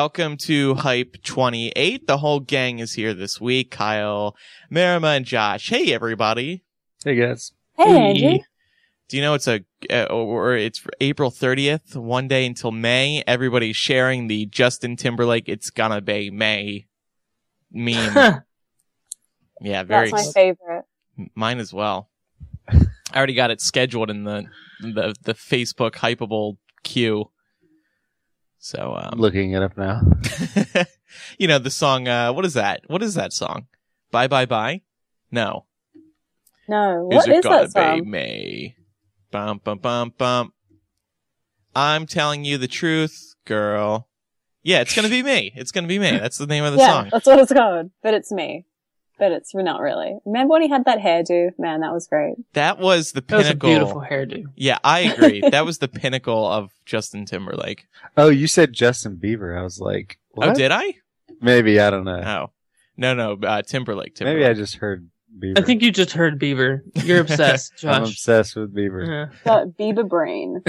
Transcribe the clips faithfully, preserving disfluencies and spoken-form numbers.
welcome to Hype twenty-eight. The whole gang is here this week. Kyle, Marima, and Josh. Hey, everybody. Hey, guys. Hey, Andrew. Do you know it's a uh, or it's April thirtieth, one day until May. Everybody's sharing the Justin Timberlake "It's Gonna Be May" meme. Yeah, very. That's my favorite. Mine as well. I already got it scheduled in the the the Facebook Hypeable queue. So um, I'm looking it up now. You know the song. Uh, what is that? What is that song? Bye bye bye. No. No. What is, is it gonna that song? Be May? Bum bum bum bum. I'm telling you the truth, girl. Yeah, it's gonna be me. It's gonna be me. That's the name of the yeah, song. that's what it's called. But it's me. But it's not really. Remember when he had that hairdo? Man, that was great. That was the That was a pinnacle. beautiful hairdo. Yeah, I agree. That was the pinnacle of Justin Timberlake. Oh, you said Justin Bieber. I was like, what? Oh, did I? Maybe, I don't know. Oh, no, no, uh, Timberlake. Timberlake. Maybe I just heard Bieber. I think you just heard Bieber. You're obsessed, I'm Josh. obsessed with Bieber. Yeah. Got Bieber brain.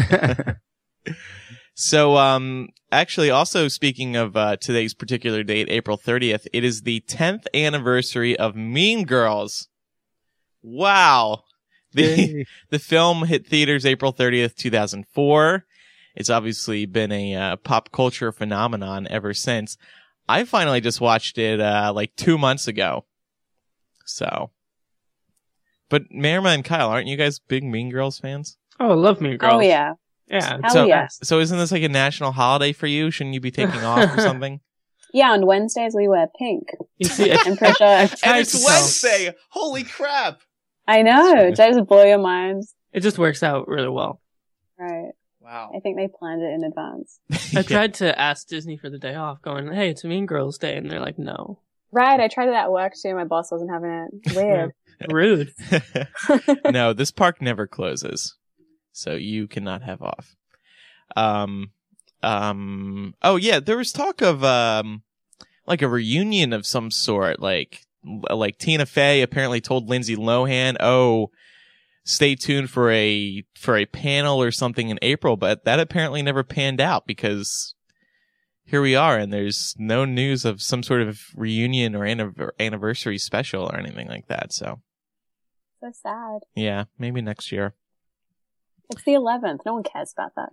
So, um, actually, also speaking of uh, today's particular date, April thirtieth, it is the tenth anniversary of Mean Girls. Wow. The Yay. the film hit theaters April thirtieth, two thousand four. It's obviously been a uh, pop culture phenomenon ever since. I finally just watched it uh, like two months ago. So. But Marima and Kyle, aren't you guys big Mean Girls fans? Oh, I love Mean Girls. Oh, yeah. Yeah. Hell so, yeah. so isn't this like a national holiday for you? Shouldn't you be taking off or something? Yeah, on Wednesdays we wear pink. You see, I, I'm pretty sure. I tried And it's to tell. Wednesday! Holy crap! I know. Does it blow your mind? It just works out really well. Right. Wow. I think they planned it in advance. I tried to ask Disney for the day off, going, "Hey, it's a Mean Girls Day," and they're like, "No." Right. I tried it at work too. My boss wasn't having it. Weird. Rude. No, this park never closes. So you cannot have off. Um, um, oh yeah, there was talk of, um, like a reunion of some sort, like, like Tina Fey apparently told Lindsay Lohan, oh, stay tuned for a, for a panel or something in April, but that apparently never panned out because here we are and there's no news of some sort of reunion or anniv- anniversary special or anything like that. So So sad. yeah, maybe next year. It's the eleventh. No one cares about that.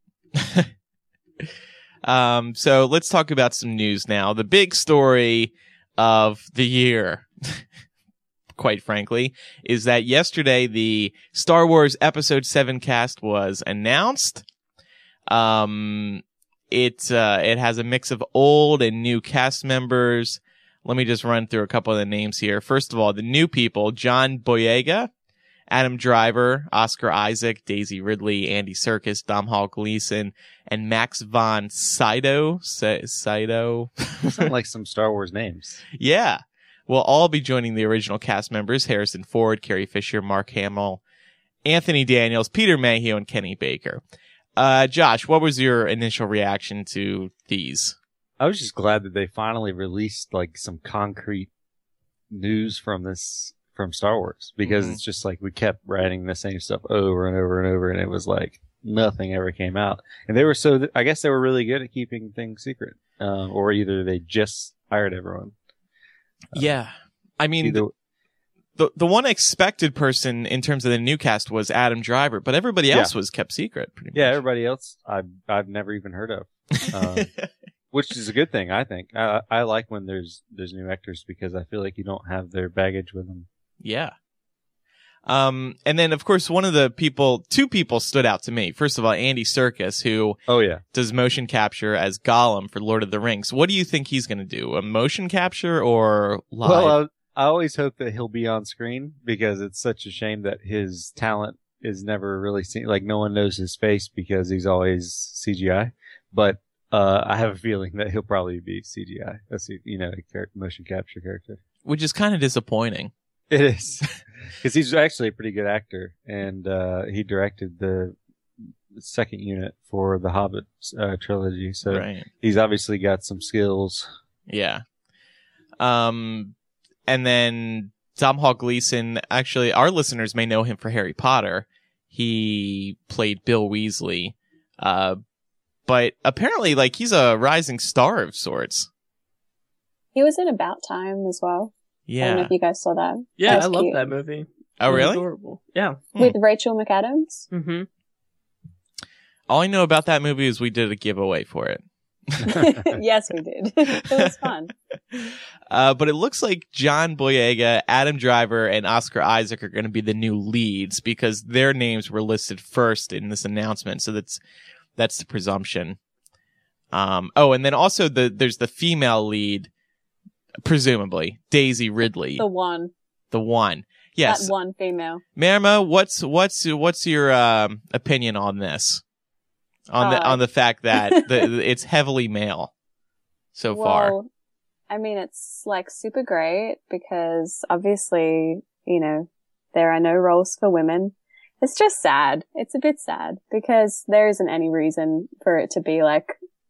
um, so let's talk about some news now. The big story of the year, quite frankly, is that yesterday the Star Wars Episode seven cast was announced. Um, it, uh, it has a mix of old and new cast members. Let me just run through a couple of the names here. First of all, the new people, John Boyega, Adam Driver, Oscar Isaac, Daisy Ridley, Andy Serkis, Domhnall Gleeson, and Max von Sydow. S- Sydow. Sound like some Star Wars names. Yeah. Will all be joining the original cast members, Harrison Ford, Carrie Fisher, Mark Hamill, Anthony Daniels, Peter Mayhew, and Kenny Baker. Uh, Josh, what was your initial reaction to these? I was just glad that they finally released like some concrete news from this, from Star Wars, because Mhm. it's just like we kept writing the same stuff over and over and over, and it was like nothing ever came out. And they were so, th- I guess they were really good at keeping things secret, uh, or either they just hired everyone. Yeah. I mean, Either, the the one expected person in terms of the new cast was Adam Driver, but everybody else Yeah. was kept secret pretty yeah, much. everybody else I've I've never even heard of, um, which is a good thing, I think. I I like when there's there's new actors because I feel like you don't have their baggage with them. Yeah. Um, and then of course one of the people, two people stood out to me. First of all, Andy Serkis, who Oh yeah, does motion capture as Gollum for Lord of the Rings. What do you think he's going to do? A motion capture or live? well, I, I always hope that he'll be on screen because it's such a shame that his talent is never really seen. Like no one knows his face because he's always C G I. But uh, I have a feeling that he'll probably be C G I. That's you know, a char- motion capture character. Which is kind of disappointing. It is because he's actually a pretty good actor, and uh, he directed the second unit for the Hobbit uh, trilogy. So Right. he's obviously got some skills. Yeah. Um, and then Domhnall Gleeson, actually, our listeners may know him for Harry Potter. He played Bill Weasley. Uh, but apparently, like, he's a rising star of sorts. He was in About Time as well. I don't know Yeah. if you guys saw that. Yeah, That was I love cute. that movie. Oh, It was really? Adorable. Yeah. With Rachel McAdams. Mm-hmm. All I know about that movie is we did a giveaway for it. Yes, we did. It was fun. Uh, but it looks like John Boyega, Adam Driver, and Oscar Isaac are going to be the new leads because their names were listed first in this announcement. So that's that's the presumption. Um, oh, and then also the there's the female lead, presumably Daisy Ridley, The one. the one. Yes, That one female. Marima, what's what's what's your um, opinion on this? On the Uh, on the fact that the, it's heavily male so far. Well, I mean, it's like super great because obviously, you know, there are no roles for women. It's just sad. It's a bit sad because there isn't any reason for it to be like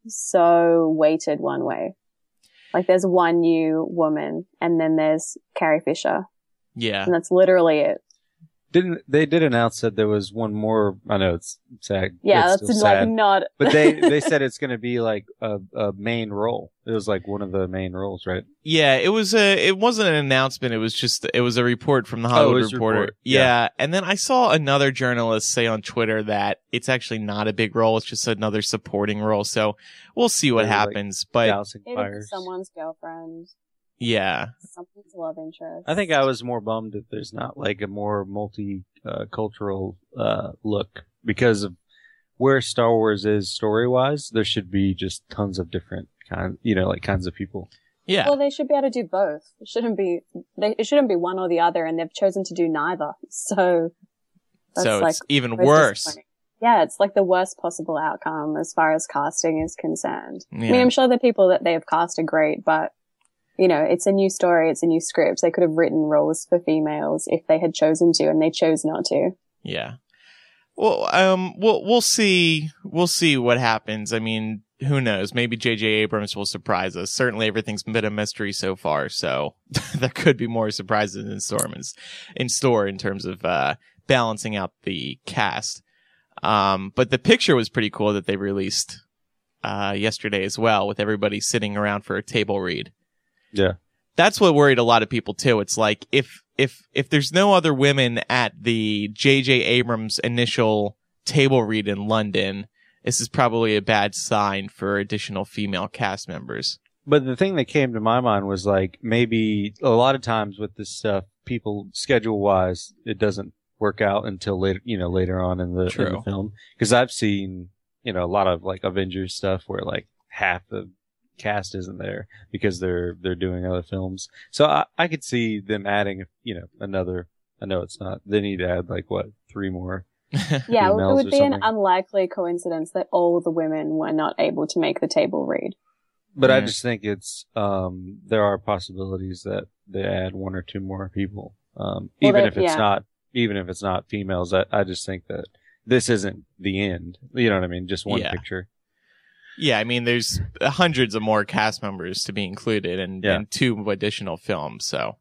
so weighted one way. Like there's one new woman and then there's Carrie Fisher Yeah. and that's literally it. Didn't they did announce that there was one more? I know it's sad. Yeah, it's that's still like sad, not. but they they said it's going to be like a, a main role. It was like one of the main roles, right? Yeah, it was a. It wasn't an announcement. It was just. It was a report from the Hollywood Oh, it was a Reporter. report. Yeah. Yeah. And then I saw another journalist say on Twitter that it's actually not a big role. It's just another supporting role. So we'll see what Maybe, like, happens. But Dousing It is fires. someone's girlfriend, yeah, someone's love interest. I think I was more bummed that there's not like a more multi uh, cultural uh, look because of where Star Wars is story wise. There should be just tons of different kind, you know, like kinds of people. yeah, Well, they should be able to do both. It shouldn't be. They, it shouldn't be one or the other, and they've chosen to do neither. So that's so like it's even most worse. disappointing. Yeah, it's like the worst possible outcome as far as casting is concerned. I mean, Yeah. I'm sure the people that they have cast are great, but you know, it's a new story, it's a new script. They could have written roles for females if they had chosen to, and they chose not to. Yeah. Well, um, we'll we'll see. We'll see what happens. I mean, who knows? Maybe J J Abrams will surprise us. Certainly, everything's been a mystery so far, so there could be more surprises in store in store in terms of uh, balancing out the cast. Um, but the picture was pretty cool that they released uh, yesterday as well, with everybody sitting around for a table read. Yeah. That's what worried a lot of people too. It's like if if if there's no other women at the J J Abrams initial table read in London, this is probably a bad sign for additional female cast members. But the thing that came to my mind was like maybe a lot of times with this stuff, people schedule wise, it doesn't work out until later, you know, later on in the, in True. the film. Because I've seen, you know, a lot of like Avengers stuff where like half the cast isn't there because they're they're doing other films. So I, I could see them adding, you know, another. I know it's not. They need to add like what three more. Yeah, it Females would or be an something. unlikely coincidence that all the women were not able to make the table read. But I Yeah. just think it's um there are possibilities that they add one or two more people. Um, Well, even they- if it's yeah. not even if it's not females. I, I just think that this isn't the end. You know what I mean? Just one Yeah. picture. Yeah, I mean, there's hundreds of more cast members to be included and, Yeah. and two additional films. So,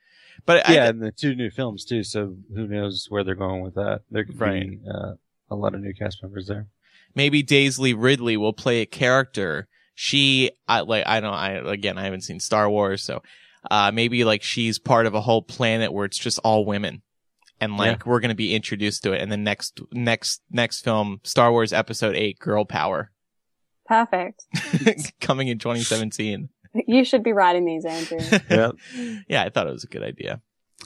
but Yeah, I, and the two new films too. So who knows where they're going with that? There could Right. be uh, a lot of new cast members there. maybe Daisy Ridley will play a character. She, I like, I don't, I again, I haven't seen Star Wars, so uh, maybe like she's part of a whole planet where it's just all women, and like we're gonna be introduced to it. And the next, next, next film, Star Wars Episode Eight, Girl Power, Perfect. coming in twenty seventeen. You should be writing these, Andrew. Yeah. Yeah, I thought it was a good idea.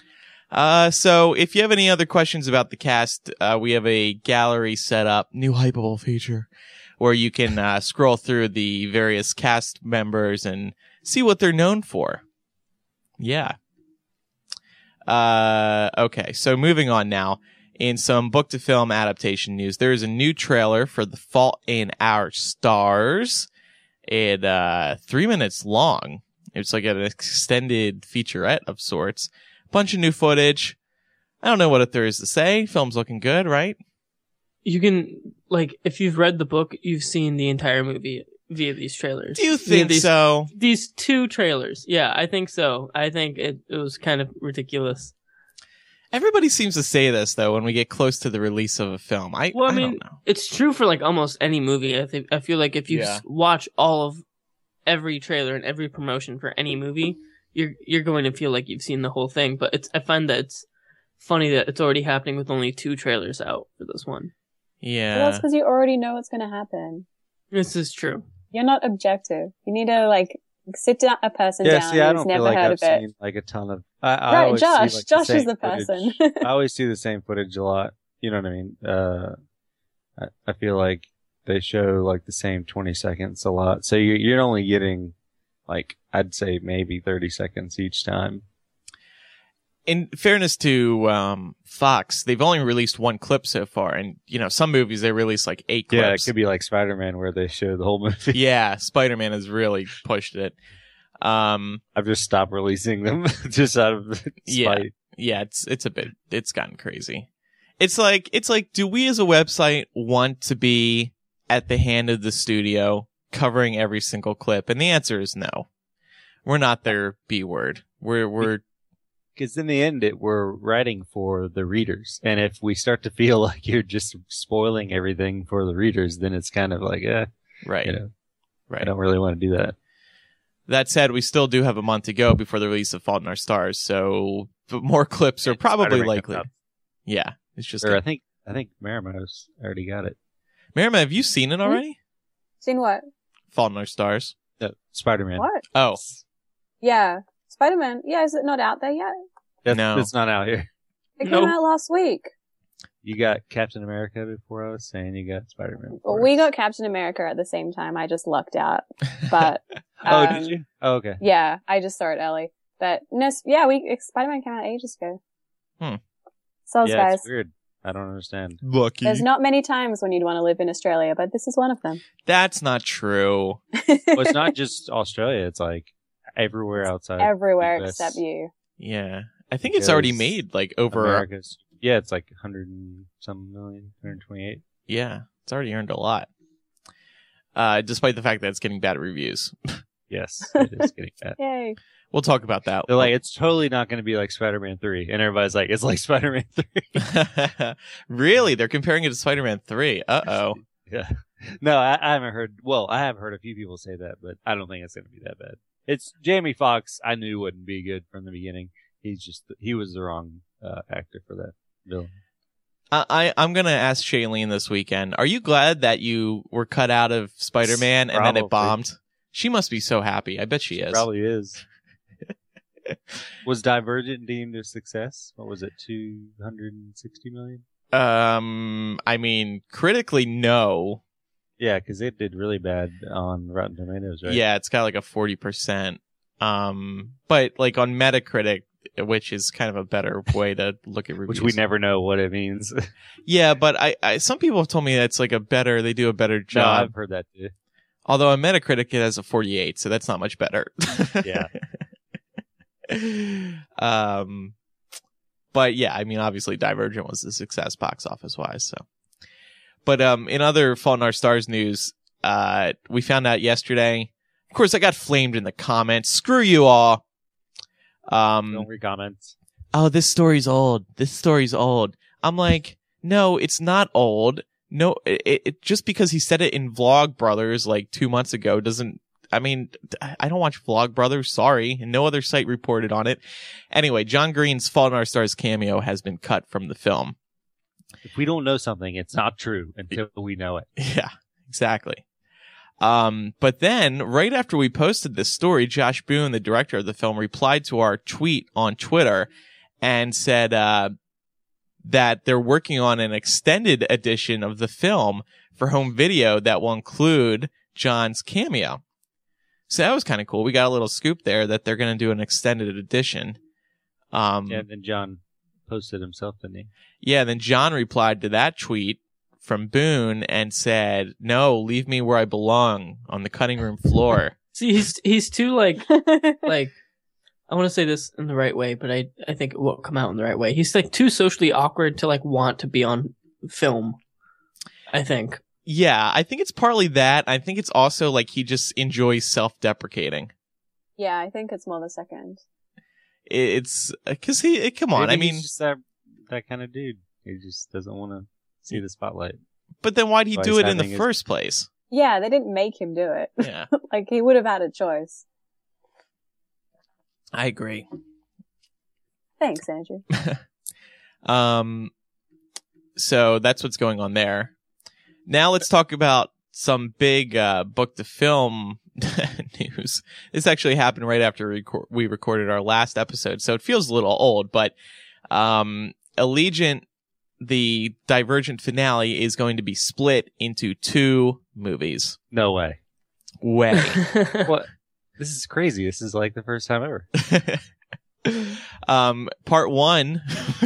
Uh, so if you have any other questions about the cast, uh, we have a gallery set up, new Hypable feature, where you can uh, scroll through the various cast members and see what they're known for. Yeah. Uh, okay, so moving on now. In some book to film adaptation news, there is a new trailer for The Fault in Our Stars. It, uh, three minutes long. It's like an extended featurette of sorts. Bunch of new footage. I don't know what there is to say. Film's looking good, right? You can, like, if you've read the book, you've seen the entire movie via these trailers. Do you Via think these, so? These two trailers. Yeah, I think so. I think it, it was kind of ridiculous. Everybody seems to say this though when we get close to the release of a film. I, Well, I I mean, don't know. it's true for like almost any movie. I think I feel like if you Yeah. s- watch all of every trailer and every promotion for any movie, you're you're going to feel like you've seen the whole thing. But it's I find that it's funny that it's already happening with only two trailers out for this one. Well, Yeah. that's because you already know what's going to happen. This is true. You're not objective. You need to like sit down a person Yeah, down see, I who's don't never feel like heard I've of it. seen like a ton of. I, I Right, always see, Josh. like, Josh the is same the person. footage. I always see the same footage a lot. You know what I mean? Uh, I, I feel like they show like the same twenty seconds a lot, so you, you're only getting like I'd say maybe thirty seconds each time. In fairness to um, Fox, they've only released one clip so far, and you know some movies they release like eight clips. Yeah, it could be like Spider-Man where they show the whole movie. Yeah, Spider-Man has really pushed it. Um, I've just stopped releasing them just out of spite. Yeah. yeah, it's it's a bit it's gotten crazy. It's like it's like, do we as a website want to be at the hand of the studio covering every single clip? And the answer is no. We're not their B word. We're we're Because in the end, it we're writing for the readers, and if we start to feel like you're just spoiling everything for the readers, then it's kind of like, eh, right. you know, right. I don't really want to do that. That said, we still do have a month to go before the release of Fault in Our Stars, so but more clips are probably Spider-Man likely. comes out. Yeah, it's just. Or I think I think Marimo's already got it. Marima, have you seen it already? Seen what? Fault in Our Stars. No, Spider-Man. What? Oh, Yeah. Spider-Man. Yeah, is it not out there yet? That's, No. It's not out here. It Nope. came out last week. You got Captain America before I was saying you got Spider-Man. before Well, we us. got Captain America at the same time. I just lucked out. But Oh, um, did you? Oh, okay. Yeah, I just saw it early. But no, s- yeah, we Spider-Man came out ages ago. Hmm. So Yeah, guys, it's weird. I don't understand. lucky. there's not many times when you'd want to live in Australia, but this is one of them. That's not true. Well, it's not just Australia. It's like everywhere outside. Everywhere U S. except you. Yeah, I think it's already Because made like over. America's. Yeah, it's like one hundred and some million, one hundred twenty-eight. Yeah, it's already earned a lot. Uh, despite the fact that it's getting bad reviews. Yes, it is getting bad. Yay. We'll talk about that. They're like, it's totally not going to be like Spider-Man three. And everybody's like, it's like Spider-Man three. Really? They're comparing it to Spider-Man three. Uh-oh. Yeah. No, I, I haven't heard. Well, I have heard a few people say that, but I don't think it's going to be that bad. It's Jamie Foxx. I knew wouldn't be good from the beginning. He's just, he was the wrong uh, actor for that villain. I, I, I'm going to ask Shailene this weekend. Are you glad that you were cut out of Spider-Man and then Probably. it bombed? She must be so happy. I bet she is. Probably is. Was Divergent deemed a success? What was it, two hundred sixty million? Um, I mean, critically, no. Yeah, because it did really bad on Rotten Tomatoes, right? Yeah, it's got like a forty percent. Um, but like on Metacritic, which is kind of a better way to look at reviews. Which we never know what it means. Yeah, but I, I, some people have told me that's like a better, they do a better No, job. I've heard that too. Although on Metacritic it has a forty-eight, so that's not much better. Yeah. um, but yeah, I mean, obviously Divergent was a success box office wise. So, but um, in other Fault in Our Stars news, uh, we found out yesterday. Of course, I got flamed in the comments. Screw you all. Um, Don't read comments. oh, this story's old. This story's old. I'm like, no, it's not old. No, it, it just because he said it in Vlog Brothers like two months ago doesn't. I mean, I don't watch Vlog Brothers. Sorry, and no other site reported on it. Anyway, John Green's Fault in Our Stars cameo has been cut from the film. If we don't know something, it's not true until we know it. Yeah, exactly. Um, but then right after we posted this story, Josh Boone, the director of the film, replied to our tweet on Twitter and said, uh, that they're working on an extended edition of the film for home video that will include John's cameo. So that was kind of cool. We got a little scoop there that they're going to do an extended edition. Um, Yeah, and then John posted himself, didn't he? yeah, then John replied to that tweet from Boone and said, no, leave me where I belong on the cutting room floor. See, he's he's too like like I want to say this in the right way, but I I think it won't come out in the right way. He's like too socially awkward to like want to be on film. I think. Yeah, I think it's partly that. I think it's also like he just enjoys self-deprecating. Yeah, I think it's more the second. It's because he, come on. Maybe I mean, he's just that that kind of dude. He just doesn't want to see the spotlight. But then why'd he Why do he's it in the having his- first place? Yeah, they didn't make him do it. Yeah, Like, he would have had a choice. I agree. Thanks, Andrew. Um, so that's what's going on there. Now let's talk about some big uh, book to film news. This actually happened right after we, record- we recorded our last episode, so it feels a little old, but um, Allegiant, the Divergent finale, is going to be split into two movies. No way. Way. What? This is crazy. This is like the first time ever. um, part one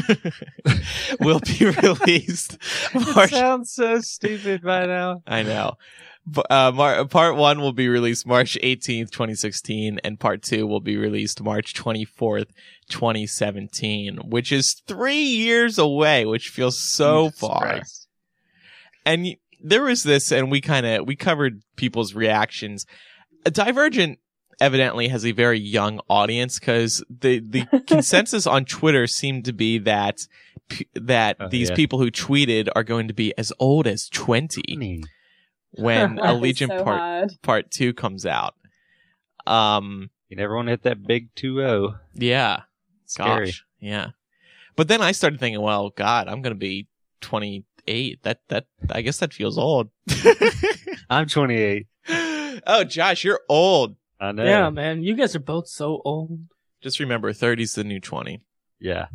will be released It March. sounds so stupid by now. I know. B- Uh, Mar- part one will be released March eighteenth, twenty sixteen, and part two will be released March twenty-fourth, twenty seventeen, which is three years away, which feels so Jesus far. Christ. And y- there was this, and we kind of, we covered people's reactions. A Divergent evidently has a very young audience, because the, the consensus on Twitter seemed to be that, p- that Oh, these yeah. people who tweeted are going to be as old as twenty Funny. when That is Allegiant so part hard. part two comes out. Um, You never want to hit that big two oh. yeah, Scary. gosh, yeah. But then I started thinking, well, God, I'm gonna be twenty-eight. That that I guess that feels old. I'm twenty-eight. Oh, Josh, you're old. I know. Yeah, man, you guys are both so old. Just remember, thirty's the new twenty. Yeah.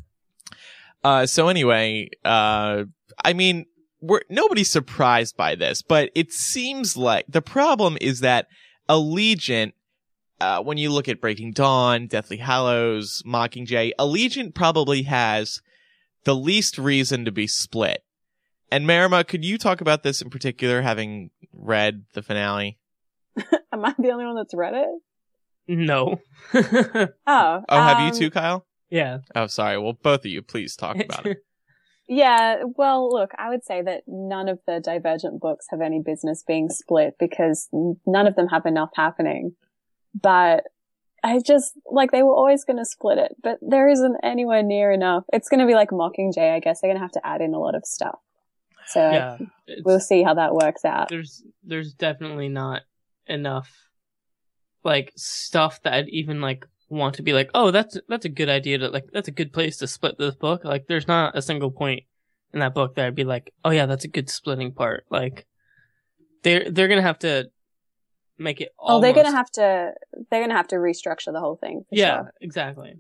Uh, so anyway, uh, I mean, we're nobody's surprised by this, but it seems like the problem is that Allegiant, uh, when you look at Breaking Dawn, Deathly Hallows, Mockingjay, Allegiant probably has the least reason to be split. And Marima, could you talk about this in particular, having read the finale? Am I the only one that's read it? No. Oh. Oh, have you um, too, Kyle? Yeah. Oh, sorry. Well, both of you, please talk about it. Yeah, well, look, I would say that none of the Divergent books have any business being split because none of them have enough happening. But I just, like, they were always going to split it, but there isn't anywhere near enough. It's going to be like Mockingjay, I guess. They're going to have to add in a lot of stuff. So Yeah. It's, we'll see how that works out. there's there's definitely not enough like stuff that I'd even like want to be like, oh, that's that's a good idea to like that's a good place to split this book. Like there's not a single point in that book that I'd be like, oh yeah, that's a good splitting part. Like they're they're gonna have to make it Oh, almost... they're going to have to, they're going to have to restructure the whole thing. For Yeah, sure. exactly.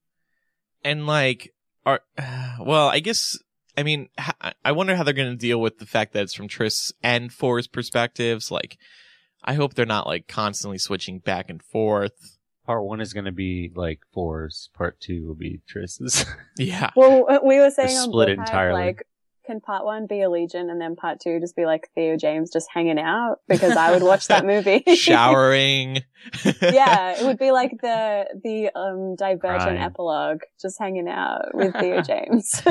And like, are well, I guess. I mean, ha- I wonder how they're going to deal with the fact that it's from Triss and Four's perspectives. Like, I hope they're not like constantly switching back and forth. Part one is going to be like fours. Part two will be Triss's. Yeah. Well, we were saying on split it Bookhive, entirely. like, can part one be Allegiant and then part two just be like Theo James just hanging out? Because I would watch that movie. Showering. Yeah, it would be like the the um Divergent Crying. epilogue, just hanging out with Theo James.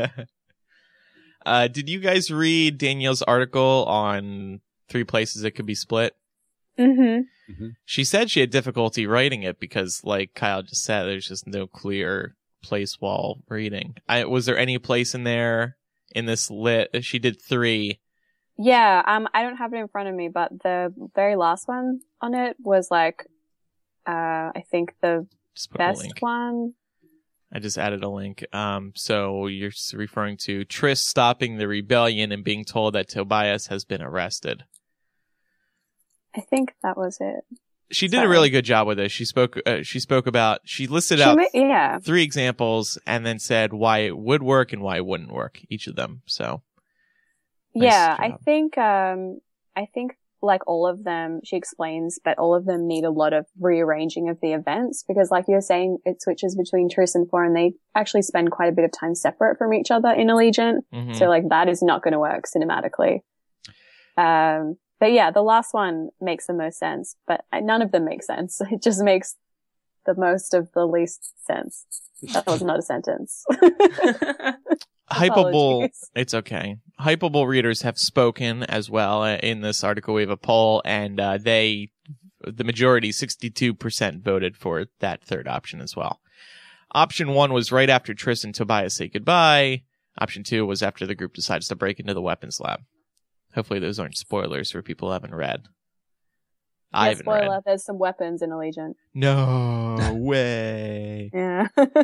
uh, did you guys read Danielle's article on three places it could be split? hmm She said she had difficulty writing it because, like Kyle just said, there's just no clear place while reading. I, was there any place in there in this lit? She did three. Yeah, um, I don't have it in front of me, but the very last one on it was like, uh, I think the Just put a best link. one. I just added a link. Um, so you're s- referring to Triss stopping the rebellion and being told that Tobias has been arrested. I think that was it. She did a Sorry. really good job with this. She spoke. Uh, she spoke about. She listed She out ma- yeah. three examples and then said why it would work and why it wouldn't work. Each of them. So nice Yeah, I job. think, um, I think like all of them, she explains, but all of them need a lot of rearranging of the events because like you're saying, it switches between Triss and Four and they actually spend quite a bit of time separate from each other in Allegiant. mhm. So like that is not going to work cinematically. Um, but yeah, the last one makes the most sense, but none of them make sense. It just makes the most of the least sense. That was not a sentence. Hypeable. Apologies. It's okay. Hypeable readers have spoken as well. Uh, In this article, we have a poll, and uh, they, the majority, sixty-two percent voted for that third option as well. Option one was right after Triss and Tobias say goodbye. Option two was after the group decides to break into the weapons lab. Hopefully those aren't spoilers for people who haven't read. I Yeah, haven't spoiler, read. there's some weapons in Allegiant. No way. Yeah.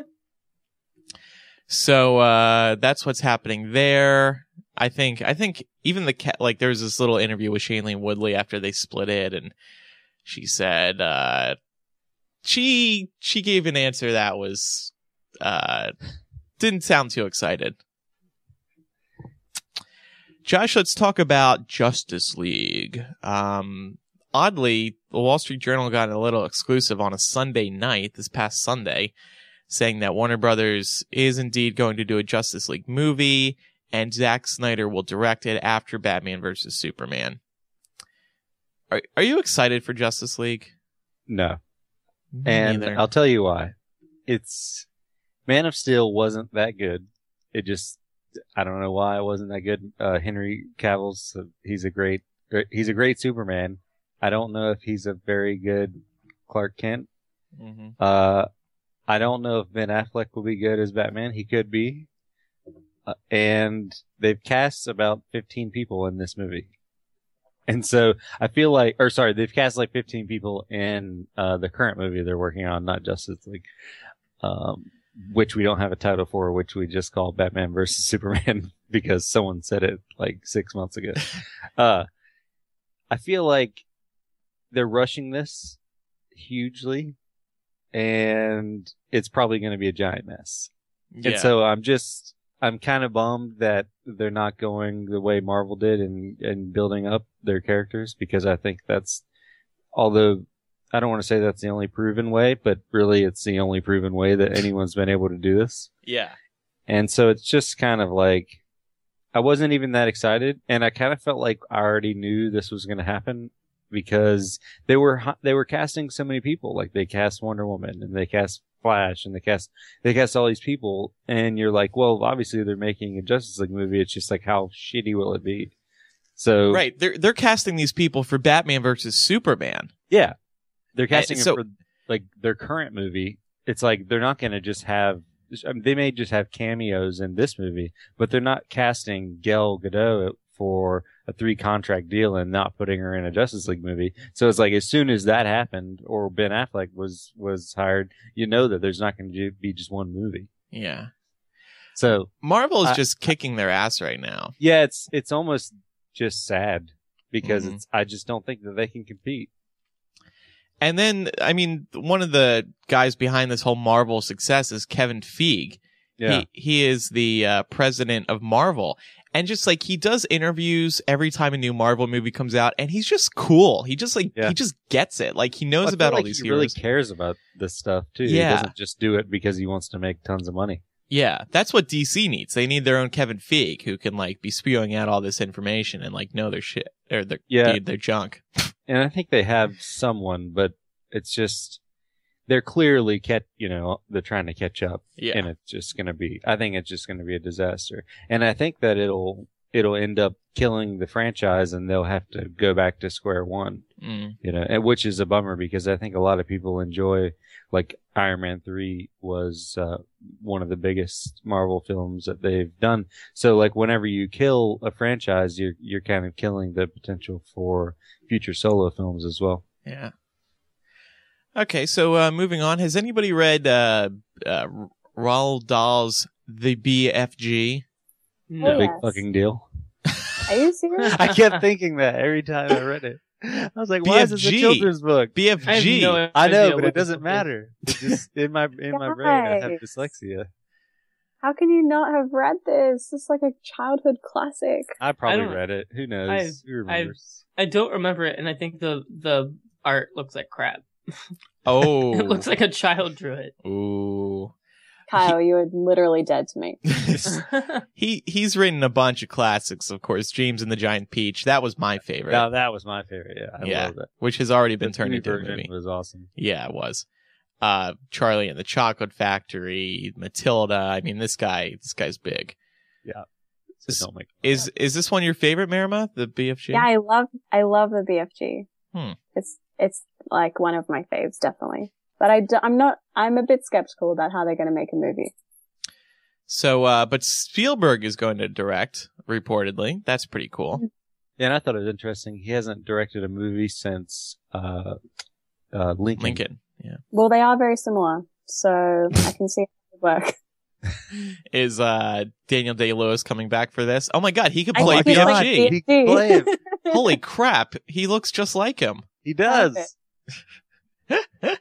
So uh, that's what's happening there. I think I think even the cat, like there was this little interview with Shailene Woodley after they split it, and she said uh, she she gave an answer that was uh, didn't sound too excited. Josh, let's talk about Justice League. Um, oddly, the Wall Street Journal got a little exclusive on a Sunday night, this past Sunday, saying that Warner Brothers is indeed going to do a Justice League movie, and Zack Snyder will direct it after Batman versus Superman. Are are you excited for Justice League? No. Me And neither. I'll tell you why. It's Man of Steel wasn't that good. It just, I don't know why it wasn't that good. Uh, Henry Cavill's, uh, he's a great, he's a great Superman. I don't know if he's a very good Clark Kent. Mhm. Uh, I don't know if Ben Affleck will be good as Batman. He could be. Uh, and they've cast about fifteen people in this movie. And so I feel like, or sorry, they've cast like fifteen people in uh, the current movie they're working on, not Justice League, um, which we don't have a title for, which we just call Batman versus Superman because someone said it like six months ago. uh, I feel like they're rushing this hugely, and it's probably going to be a giant mess. Yeah. And so I'm just, I'm kind of bummed that they're not going the way Marvel did and, and building up their characters, because I think that's, although I don't want to say that's the only proven way, but really it's the only proven way that anyone's been able to do this. yeah. And so it's just kind of like, I wasn't even that excited, and I kind of felt like I already knew this was going to happen, because they were they were casting so many people. Like they cast Wonder Woman, and they cast Flash, and they cast they cast all these people, and you're like, well, obviously they're making a Justice League movie. It's just like, how shitty will it be? So Right. They're they're casting these people for Batman versus Superman. yeah, they're casting Uh, it so- for like their current movie. It's like they're not going to just have. I mean, they may just have cameos in this movie, but they're not casting Gal Gadot for a three contract deal and not putting her in a Justice League movie. So it's like, as soon as that happened, or Ben Affleck was, was hired, you know that there's not going to be just one movie. Yeah. So Marvel is I- just kicking their ass right now. yeah, it's, it's almost just sad because Mhm. it's, I just don't think that they can compete. And then, I mean, one of the guys behind this whole Marvel success is Kevin Feige. Yeah. He, he is the uh, president of Marvel. And just like, he does interviews every time a new Marvel movie comes out, and he's just cool. He just like, Yeah. he just gets it. Like, he knows Well, I about feel all like these he heroes. really cares about this stuff too. Yeah. He doesn't just do it because he wants to make tons of money. Yeah, that's what D C needs. They need their own Kevin Feige who can like be spewing out all this information and like know their shit or their Yeah. their, their junk. And I think they have someone, but it's just, they're clearly catch, you know, they're trying to catch up. Yeah. And it's just going to be, I think it's just going to be a disaster. And I think that it'll, it'll end up killing the franchise, and they'll have to go back to square one, Mm. you know, and which is a bummer, because I think a lot of people enjoy, like Iron Man three was, uh, one of the biggest Marvel films that they've done. So like, whenever you kill a franchise, you're, you're kind of killing the potential for future solo films as well. Yeah. Okay, so uh, moving on. Has anybody read uh, uh, Roald Dahl's The B F G? The Oh, big yes. fucking deal. Are you serious? I kept thinking that every time I read it. I was like, why is this a B F G. children's book? B F G. I have no I know, idea but what it this doesn't book is. matter. It just in my in my brain I have Guys. dyslexia. How can you not have read this? It's like a childhood classic. I probably don't- read it. Who knows? I've- Who remembers? I don't remember it, and I think the the art looks like crap. Oh. It looks like a child drew it. Ooh. Kyle, you are literally dead to me. he he's written a bunch of classics, of course. James and the Giant Peach. That was my favorite, No, that was my favorite. Yeah, I Yeah. love that. which has already been The turned movie into a version movie. was awesome. Yeah, it was. Uh, Charlie and the Chocolate Factory, Matilda. I mean, this guy, this guy's big. So Is- don't make Is is this one your favorite, Marima? The B F G? Yeah, I love, I love the B F G. Hmm. It's, it's like one of my faves, definitely. But I, d- I'm not, I'm a bit skeptical about how they're going to make a movie. So, uh, but Spielberg is going to direct, reportedly. That's pretty cool. Yeah, and I thought it was interesting. He hasn't directed a movie since uh, uh, Lincoln. Lincoln, yeah. Well, they are very similar, so I can see how it would work. Is uh, Daniel Day-Lewis coming back for this? Oh my god, he could I play think he's like B F G. He can play him. Holy crap, he looks just like him. He does. Perfect.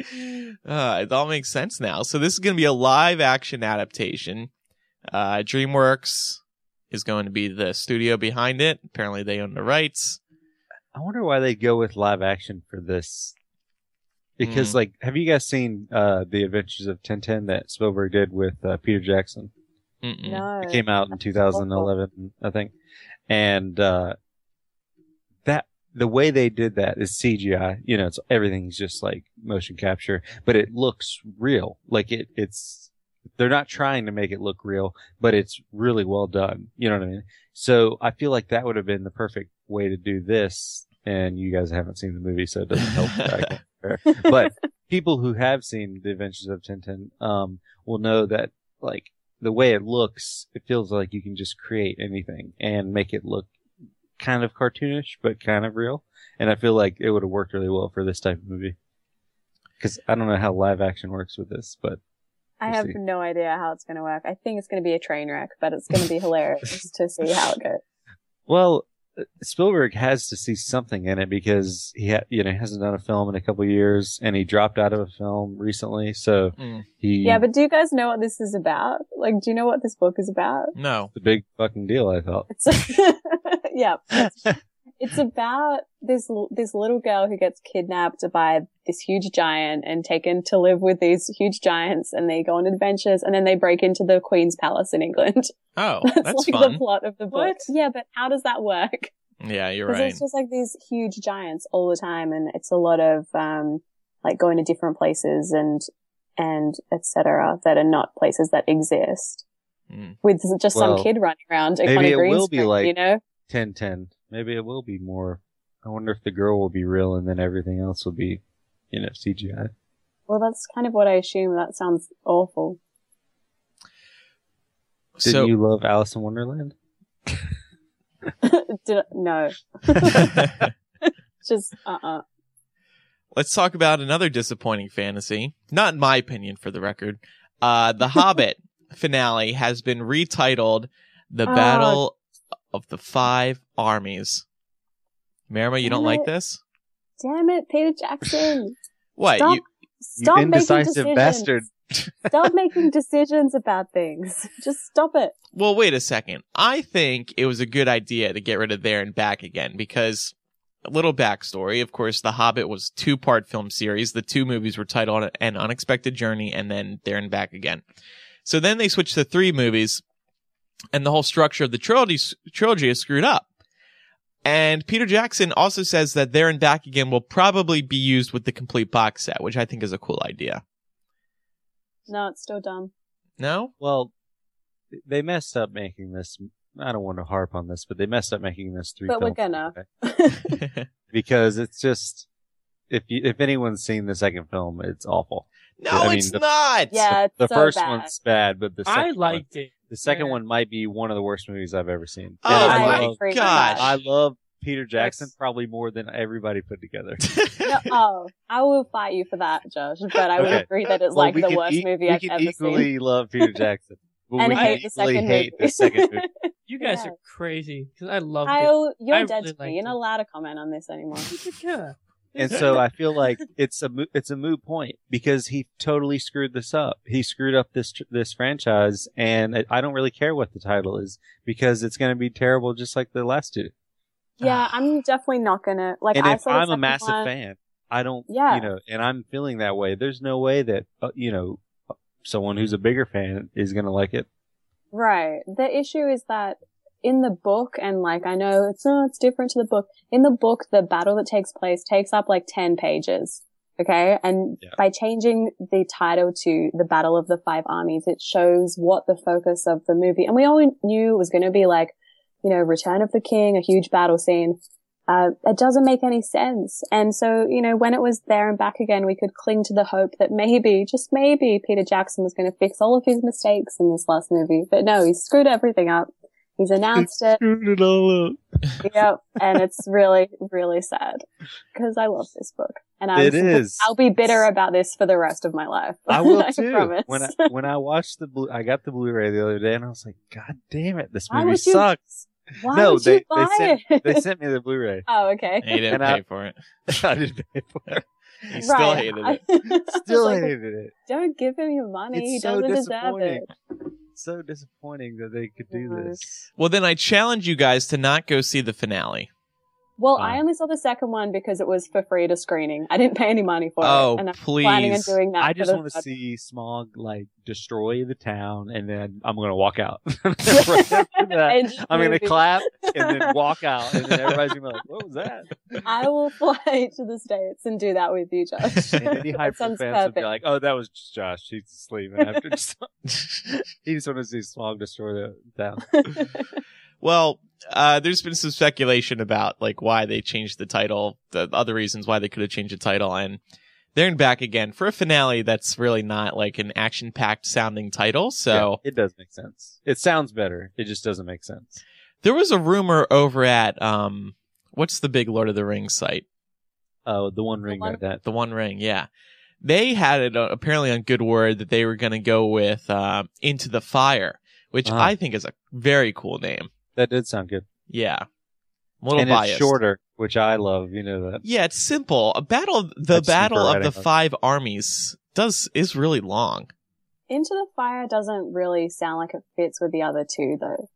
uh, it all makes sense now. So this is going to be a live action adaptation. Uh, DreamWorks is going to be the studio behind it. Apparently they own the rights. I wonder why they go with live action for this. Because, Mm. like, have you guys seen uh, The Adventures of Tintin that Spielberg did with uh, Peter Jackson? Mm-mm. No. It came out in That's two thousand eleven, I think. And uh, that the way they did that is C G I. You know, it's everything's just like motion capture, but it looks real. Like it, it's they're not trying to make it look real, but it's really well done. You know what I mean? So I feel like that would have been the perfect way to do this. And you guys haven't seen the movie, so it doesn't help. that I can't compare. But people who have seen The Adventures of Tintin um, will know that, like, the way it looks, it feels like you can just create anything and make it look kind of cartoonish, but kind of real. And I feel like it would have worked really well for this type of movie. Because I don't know how live action works with this, but I we'll have see. no idea how it's going to work. I think it's going to be a train wreck, but it's going to be hilarious to see how it goes. Well, Spielberg has to see something in it because he ha- you know, he hasn't done a film in a couple of years, and he dropped out of a film recently. So Mm. he Yeah, but do you guys know what this is about? Like, do you know what this book is about? No. it's a big fucking deal, I thought. It's yeah, it's, it's about this this little girl who gets kidnapped by this huge giant and taken to live with these huge giants, and they go on adventures, and then they break into the Queen's Palace in England. Oh, That's, that's like fun. the plot of the book. What? Yeah, but how does that work? Yeah, you're Because right. it's just like these huge giants all the time, and it's a lot of um like going to different places and and et cetera that are not places that exist. Mm. With just Well, some kid running around on maybe a it green will be screen, like- you know? ten ten. Maybe it will be more. I wonder if the girl will be real and then everything else will be, you know, C G I. Well, that's kind of what I assume. That sounds awful. Didn't So, you love Alice in Wonderland? Did I, no, just uh-uh. let's talk about another disappointing fantasy. Not in my opinion, for the record. Uh, the Hobbit finale has been retitled The Oh. Battle of the Five Armies. Marima, you don't Damn like it. this? Damn it, Peter Jackson! What? Stop, You, stop you making indecisive decisions. bastard. Stop making decisions about things. Just stop it. well, wait a second. I think it was a good idea to get rid of There and Back Again because a little backstory. Of course, The Hobbit was a two-part film series. The two movies were titled An Unexpected Journey and then There and Back Again. So then they switched to three movies, and the whole structure of the trilogy, trilogy is screwed up. And Peter Jackson also says that There and Back Again will probably be used with the complete box set, which I think is a cool idea. No, it's still dumb. No? Well, they messed up making this. I don't want to harp on this, but they messed up making this three. But we're film gonna. series, because it's just if you, if anyone's seen the second film, it's awful. no, I mean, it's the- not! Yeah, it's The so first bad. one's bad, but the second I liked one, it. the second Yeah. one might be one of the worst movies I've ever seen. Oh And I I my love, agree with gosh. that. I love Peter Jackson That's- probably more than everybody put together. No, oh, I will fight you for that, Josh. But I would Okay. agree that it's Well, like we the can worst e- movie we I've can ever equally seen, love Peter Jackson, but and we hate can the equally second hate movie. the second movie. You guys Yeah. are crazy because I loved Kyle, you're I dead really to me. liked You're not it. allowed to comment on this anymore. it. Yeah. And so I feel like it's a mo- it's a moot point because he totally screwed this up. He screwed up this tr- this franchise, and I- I don't really care what the title is because it's going to be terrible, just like the last two. Yeah, I'm definitely not gonna like. And I if saw the I'm a second massive one, fan, I don't, Yeah. you know, and I'm feeling that way. There's no way that uh, you know someone who's a bigger fan is going to like it. Right. The issue is that in the book, and like I know it's oh, it's different to the book. In the book, the battle that takes place takes up like ten pages. Okay, and Yeah. by changing the title to the Battle of the Five Armies, it shows what the focus of the movie. And we all knew it was going to be like, you know, Return of the King, a huge battle scene. Uh, it doesn't make any sense. And so, you know, when it was there and back again, we could cling to the hope that maybe, just maybe, Peter Jackson was going to fix all of his mistakes in this last movie. But no, he screwed everything up. He's announced it. Screwed it all up. Yep. And it's really, really sad because I love this book. And I It is. I'll be bitter about this for the rest of my life. I will I too. promise. When I when I watched the blue, I got the Blu-ray the other day, and I was like, God damn it, this Why movie would you- sucks. Why no, would they you buy they sent it? they sent me the Blu-ray. Oh, okay. And he didn't And I- pay for it. I didn't pay for it. He still Right. hated I- it. I was Still like, hated it. Don't give him your money. It's he so doesn't deserve disappointing. it. So disappointing that they could do Yeah. this. Well, then I challenge you guys to not go see the finale. Well, Oh. I only saw the second one because it was for free at a screening. I didn't pay any money for Oh, it. And I'm planning on please. doing that. I for just the want to third- see Smog like destroy the town, and then I'm gonna walk out. Right after that, End of I'm gonna movie. clap and then walk out, and then everybody's gonna be like, "What was that?" I will fly to the States and do that with you, Josh. And any hyper That sounds fans would be perfect. like, "Oh, that was just Josh. He's asleep." And after just, he just wanted to see Smog destroy the town. Well, uh, there's been some speculation about like why they changed the title, the other reasons why they could have changed the title, and they're in back again for a finale that's really not like an action-packed sounding title. So Yeah, it does make sense. It sounds better. It just doesn't make sense. there was a rumor over at um, what's the big Lord of the Rings site? Oh, the One Ring One- got that. The One Ring, yeah. They had it uh, apparently on good word that they were going to go with uh, Into the Fire, which Uh-huh. I think is a very cool name. That did sound good. Yeah. I'm a little And biased. it's shorter, which I love. You know that. Yeah, it's simple. A battle, the That's battle super of right, the I know. five armies does is really long. Into the Fire doesn't really sound like it fits with the other two, though.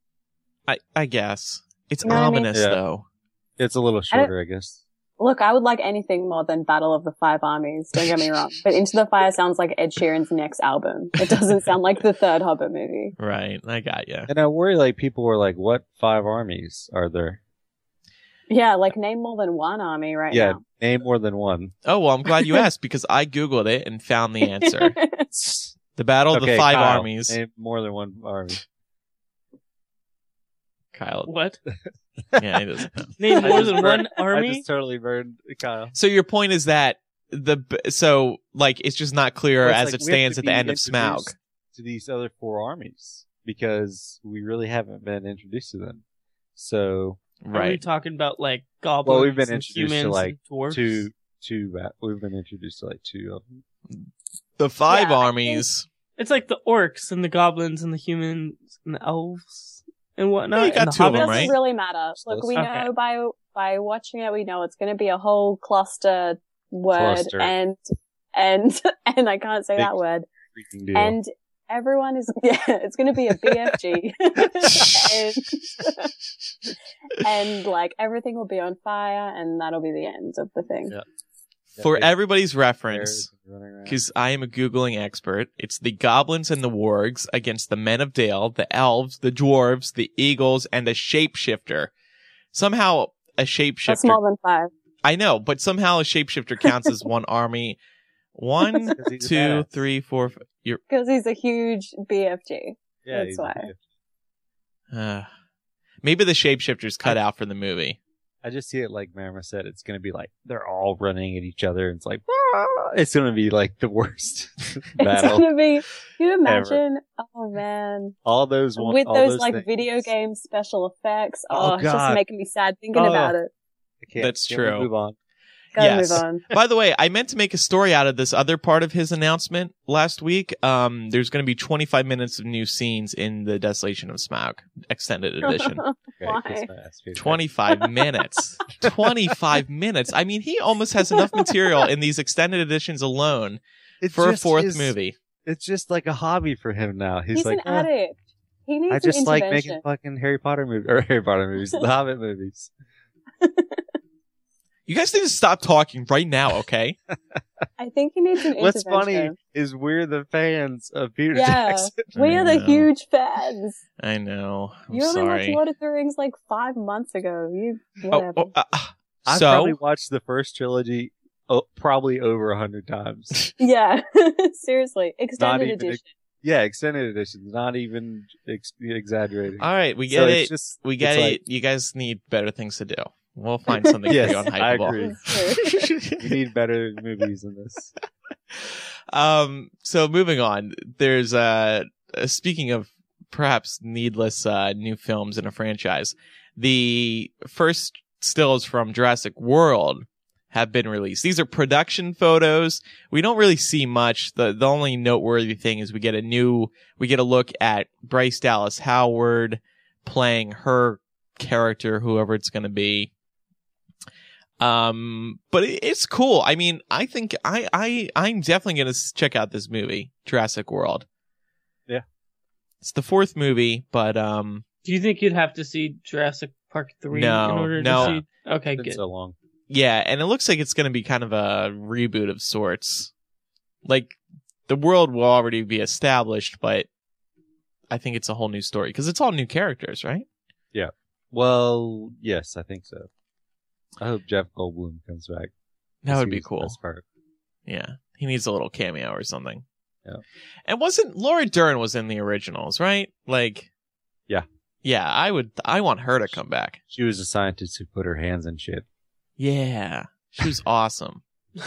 I I guess it's You know what I mean? ominous Yeah. though. It's a little shorter, I guess. Look, I would like anything more than Battle of the Five Armies, don't get me wrong. But Into the Fire sounds like Ed Sheeran's next album. It doesn't sound like the third Hobbit movie. Right, I got you. And I worry, like, people were like, what five armies are there? Yeah, like name more than one army right yeah, now. name more than one. Oh well, I'm glad you asked because I googled it and found the answer. The battle of Okay, the five Kyle, armies. Name more than one army. Kyle, What? yeah, he doesn't know. Name I more just than burned- one I army? just totally burned Kyle. So your point is that the b- so like it's just not clear Well, it's as like it we have stands to at the be end of Smaug. introduced To these other four armies because we really haven't been introduced to them. So Are we Right. talking about like goblins Well, we've been and introduced to, humans like, and dwarves? two, two. ba- We've been introduced to like two of them. The five Yeah, I armies. It's like the orcs and the goblins and the humans and the elves and whatnot. Yeah, you got and the two of It them, doesn't right? really matter. Look, we Okay. know by by watching it, we know it's going to be a whole cluster word, Cluster. and and and I can't say Big that word. Freaking deal. And everyone is yeah, it's going to be a B F G, and, and like everything will be on fire, and that'll be the end of the thing. Yeah. For big everybody's reference, bears running around. because I am a Googling expert, it's the goblins and the wargs against the men of Dale, the elves, the dwarves, the eagles, and a shapeshifter. Somehow a That's shapeshifter. more than five. I know, but somehow a shapeshifter counts as one army. One, 'Cause he's a two, badass. three, four. f- You're. Because he's a huge B F G. Yeah, That's he's a why. B F G. Uh, maybe the shapeshifter's cut out for the movie. I just see it like Marima said. It's gonna be like they're all running at each other. And it's like "Ah!" It's gonna be like the worst It's battle. gonna be. Can you imagine? Oh man, All those one, with all those, those like things. video game special effects. Oh, Oh, it's just God. making me sad thinking Oh. about it. I can't- That's can we true. Move on. Gotta Yes. move on. By the way, I meant to make a story out of this other part of his announcement last week. Um, there's going to be twenty-five minutes of new scenes in the Desolation of Smaug extended edition. Okay, Why? kiss my ass, Peter. twenty-five minutes. twenty-five minutes. I mean, he almost has enough material in these extended editions alone It's for a just fourth his- movie. It's just like a hobby for him now. He's, He's, like, an "Ah, addict. He needs I just an like intervention. making fucking Harry Potter movies or Harry Potter movies, the Hobbit movies. You guys need to stop talking right now, okay? I think he needs an What's funny intervention. is we're the fans of Peter Yeah. Jackson. We are I the know. huge fans. I know. I'm You only watched sorry. Lord of the Rings like five months ago. You Oh, whatever. oh, uh, I've so probably watched the first trilogy oh, probably over a hundred times. Yeah, seriously, extended even edition. Yeah, extended editions, not even ex- exaggerating. all right, we get So it. it's just, We get it's it. like- You guys need better things to do. We'll find something Yes, for you on I Hypeable. agree. We need better movies than this. Um, so moving on, there's uh, uh speaking of perhaps needless uh new films in a franchise, the first stills from Jurassic World have been released. These are production photos. We don't really see much. The the only noteworthy thing is we get a new we get a look at Bryce Dallas Howard playing her character, whoever it's going to be. Um, but it, it's cool. I mean, I think I, I, I'm definitely going to check out this movie, Jurassic World. Yeah. It's the fourth movie, but, um, Do you think you'd have to see Jurassic Park three No, in order no. to see? Okay, It's been good. so long. yeah, and it looks like it's going to be kind of a reboot of sorts. Like, the world will already be established, but I think it's a whole new story because it's all new characters, right? Well, yes, I think so. I hope Jeff Goldblum comes back. That would He be was the cool. best part. Yeah. He needs a little cameo or something. Yeah. And wasn't Laura Dern was in the originals, right? Like, Yeah. Yeah, I would, I want her to come back. She was a scientist who put her hands in shit. Yeah. She was awesome.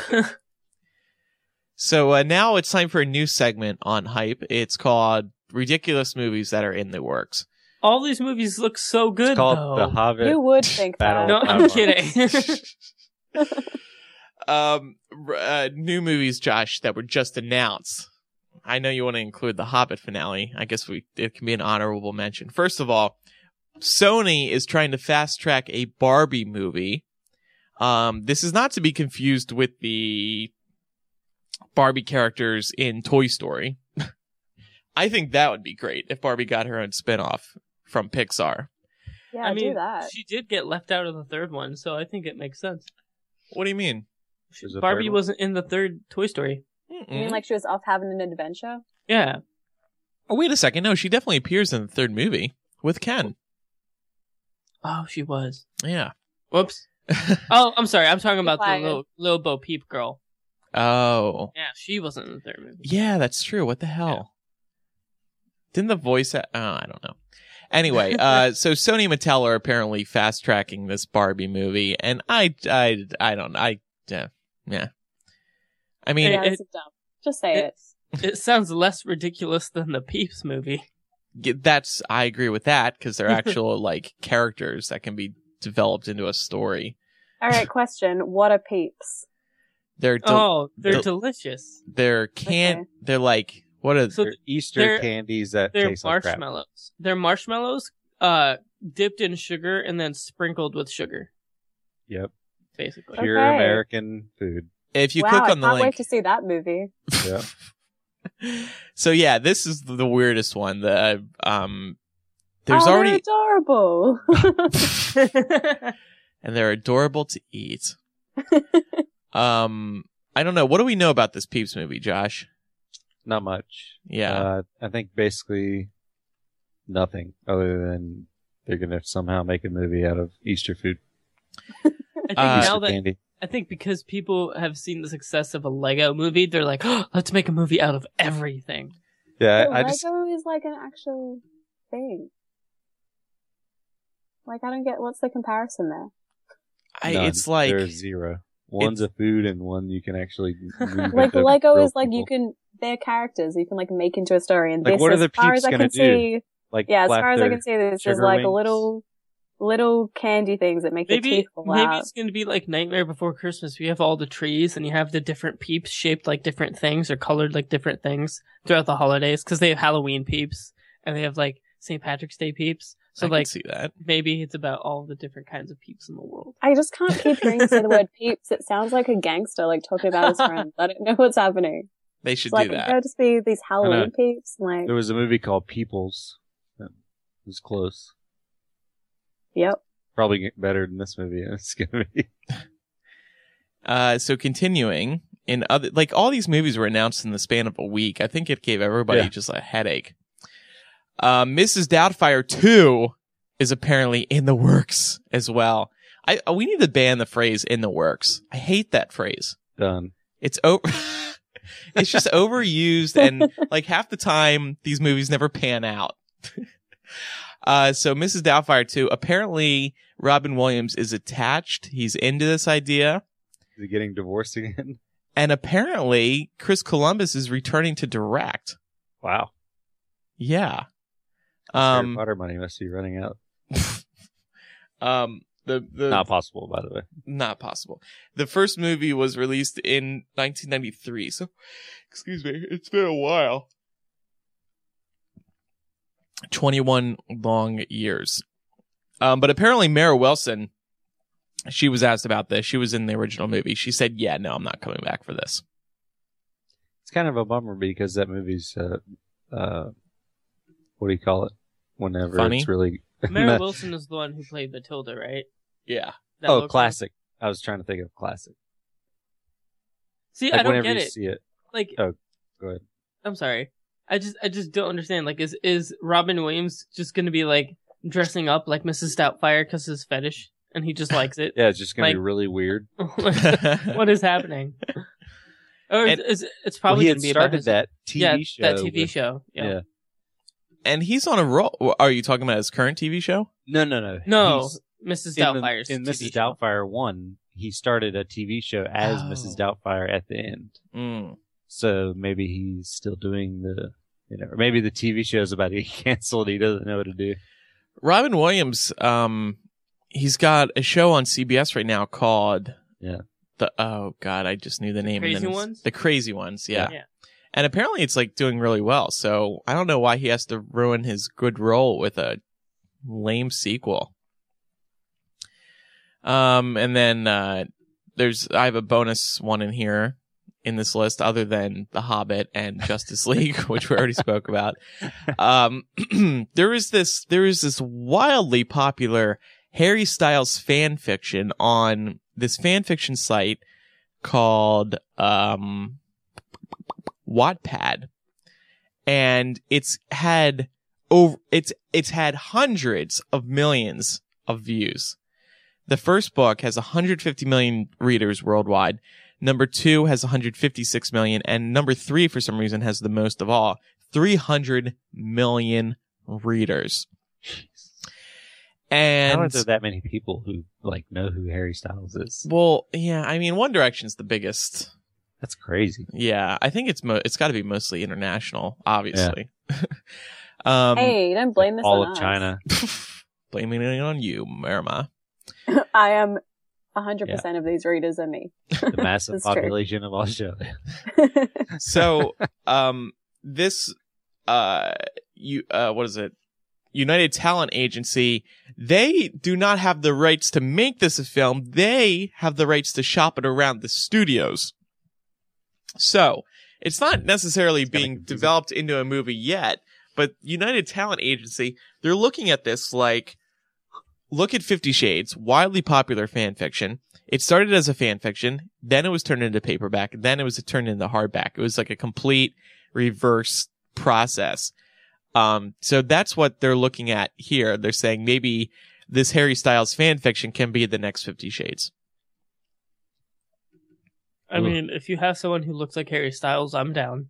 So uh, now it's time for a new segment on Hype. It's called Ridiculous Movies That Are in the Works. All these movies look so good, It's called though. The Hobbit. You would think Battle that. No, of I'm Timeline. kidding. um, r- uh, new movies, Josh, that were just announced. I know you want to include the Hobbit finale. I guess we it can be an honorable mention. First of all, Sony is trying to fast track a Barbie movie. Um, this is not to be confused with the Barbie characters in Toy Story. I think that would be great if Barbie got her own spinoff from Pixar. Yeah, I mean, do that. she did get left out of the third one, so I think it makes sense. What do you mean? There's a Barbie third one? wasn't in the third Toy Story. You mean like she was off having an adventure? Yeah. Oh, wait a second. No, she definitely appears in the third movie with Ken. Oh, she was. Yeah. Whoops. Oh, I'm sorry. I'm talking about the Quiet. little, little Bo Peep girl. Oh. Yeah, she wasn't in the third movie. Yeah, that's true. What the hell? Didn't the voice... A- oh, I don't know. Anyway, uh, so Sony and Mattel are apparently fast-tracking this Barbie movie, and I, I, I don't... I, uh, yeah. I mean, Yeah, it- it's dumb. Just say it. it. It sounds less ridiculous than the Peeps movie. that's... I agree with that, because they're actual, like, characters that can be developed into a story. All right, question. What are peeps? They're... Del- Oh, they're del- delicious. they're can't... Okay. They're like... What are... So They're Easter they're- candies that They're taste like crap. marshmallows. They're marshmallows uh, dipped in sugar and then sprinkled with sugar, Yep. basically. Okay. Pure American food. if you wow, click I on the can't link... wait to see that movie. Yeah. So yeah, this is the weirdest one. The um, there's oh, already they're adorable. and they're adorable to eat. um, I don't know. What do we know about this Peeps movie, Josh? Not much. Yeah, Uh, I think basically nothing other than they're going to somehow make a movie out of Easter food. I think Uh, now Easter that candy. I think because people have seen the success of a Lego movie, they're like, oh, let's make a movie out of everything. Yeah, But I, I just Lego is like an actual thing. Like, I don't get what's the comparison there. I, none. it's like there's zero. One's a food and one you can actually move Like into Lego real is like you people. can they're characters you can like make into a story, and Like, this, what are as the far peeps as I gonna can do? see, like yeah, as flap far as I their can see, this is sugar like a wings. little little candy things that make your Maybe teeth fall maybe out. it's gonna be like Nightmare Before Christmas. We have all the trees and you have the different peeps shaped like different things or colored like different things throughout the holidays because they have Halloween peeps and they have like Saint Patrick's Day peeps. So I like can see that. maybe it's about all the different kinds of peeps in the world. I just can't keep hearing you say the word peeps. It sounds like a gangster like talking about his friends. I don't know what's happening. They should It's like do that. it'll just be these Halloween know. peeps. Like, There was a movie called Peoples. That was close. yep. Probably get better than this movie. It's gonna be. Uh, so continuing in other, like all these movies were announced in the span of a week. I think it gave everybody Yeah. just a headache. Uh, Missus Doubtfire two is apparently in the works as well. I, we need to ban the phrase "in the works." I hate that phrase. Done. It's over. It's just overused, and like half the time, these movies never pan out. Uh, so Missus Doubtfire two, apparently Robin Williams is attached. He's into this idea. Is he getting divorced again? And apparently Chris Columbus is returning to direct. Wow. Yeah. Harry Um, Potter money must be running out. um, the, the, Not possible, by the way. not possible. The first movie was released in nineteen ninety-three. So, excuse me, it's been a while. twenty-one long years. Um, but apparently Mara Wilson, she was asked about this. She was in the original movie. She said, yeah, no, I'm not coming back for this. It's kind of a bummer because that movie's, uh, uh, what do you call it? Whenever Funny? it's really... Mara Wilson is the one who played Matilda, right? Yeah. That oh, local- classic. I was trying to think of classic. See, Like I don't whenever get you it. see it. Like, Oh, go ahead. I'm sorry. I just, I just don't understand. Like, is is Robin Williams just gonna be like dressing up like Missus Doubtfire because his fetish, and he just likes it? Yeah, it's just going Like- to be really weird. What is happening? Or And- is, it's Well, probably he gonna had be about started his, that T V yeah, show. that T V with- show. Yeah. Yeah. And he's on a roll. Are you talking about his current T V show? No, no, no. No, He's- Missus in, the- Doubtfire's in T V Missus show. Doubtfire one, he started a T V show as Oh. Missus Doubtfire at the end. Mm. So maybe he's still doing the, you know, or maybe the T V show's about to get canceled. He doesn't know what to do. Robin Williams, um, he's got a show on C B S right now called Yeah. the oh god, I just knew the, The name. and Crazy then it's- Ones? The Crazy Ones, yeah. Yeah. And apparently it's like doing really well. So I don't know why he has to ruin his good role with a lame sequel. Um, and then uh, there's I have a bonus one in here in this list, other than The Hobbit and Justice League, which we already spoke about. Um, there is this there is this wildly popular Harry Styles fan fiction on this fan fiction site called um, Wattpad, and it's had over it's it's had hundreds of millions of views. The first book has one hundred fifty million readers worldwide. Number two has one hundred fifty-six million, and number three, for some reason, has the most of all, three hundred million readers. And How are there that many people who like know who Harry Styles is? well, yeah, I mean, One Direction's the biggest. That's crazy. Yeah, I think it's mo- it's got to be mostly international, obviously. um, Hey, don't blame this All on of us. China. blaming it on you, Merma. I am one hundred percent of these readers are me. The massive That's true. population of Australia. So, um, this, uh, you, uh, what is it? United Talent Agency, they do not have the rights to make this a film. They have the rights to shop it around the studios. So, it's not necessarily It's kinda being confusing. developed into a movie yet, but United Talent Agency, they're looking at this like, look at Fifty Shades, wildly popular fan fiction. It started as a fan fiction, then it was turned into paperback, then it was turned into hardback. It was like a complete reverse process. Um, so that's what they're looking at here. They're saying maybe this Harry Styles fan fiction can be the next Fifty Shades. I Ugh. mean, if you have someone who looks like Harry Styles, I'm down.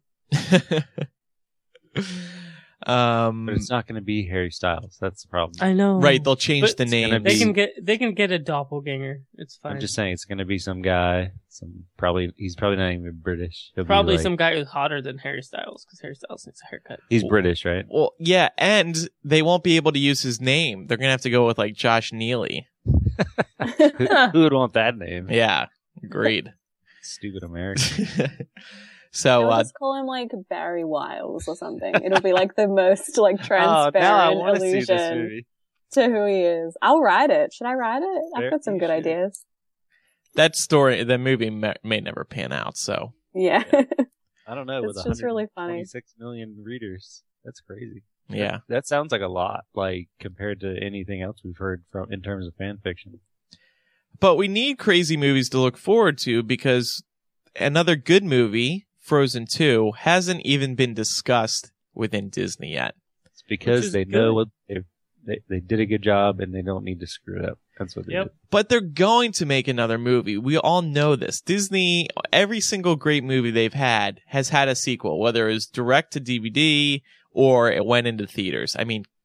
um, But it's not going to be Harry Styles. That's the problem. I know. right. They'll change But the it's name. gonna They be- can get they can get a doppelganger. It's fine. I'm just saying it's going to be some guy. Some probably he's probably not even British. He'll be Probably like- some guy who's hotter than Harry Styles because Harry Styles needs a haircut. He's British, right? Well, yeah, and they won't be able to use his name. They're gonna have to go with like Josh Neely. who, who would want that name? Yeah, agreed. Stupid American. so, I'll uh, just call him like Barry Wiles or something. It'll be like the most like Oh, transparent now I want to see this illusion movie. to who he is. I'll write it. Should I write it? I've There- got some you good should. ideas. that story, the movie may, may never pan out. So, Yeah. I don't know. It's with just really funny. twenty-six million readers, that's crazy. yeah. That, that sounds like a lot, like compared to anything else we've heard from in terms of fan fiction. But we need crazy movies to look forward to because another good movie, Frozen two, hasn't even been discussed within Disney yet. It's because is they good. know what they, they they did a good job and they don't need to screw it up. That's what they Yep. did. But they're going to make another movie. We all know this. Disney, every single great movie they've had has had a sequel, whether it was direct to D V D or it went into theaters. I mean,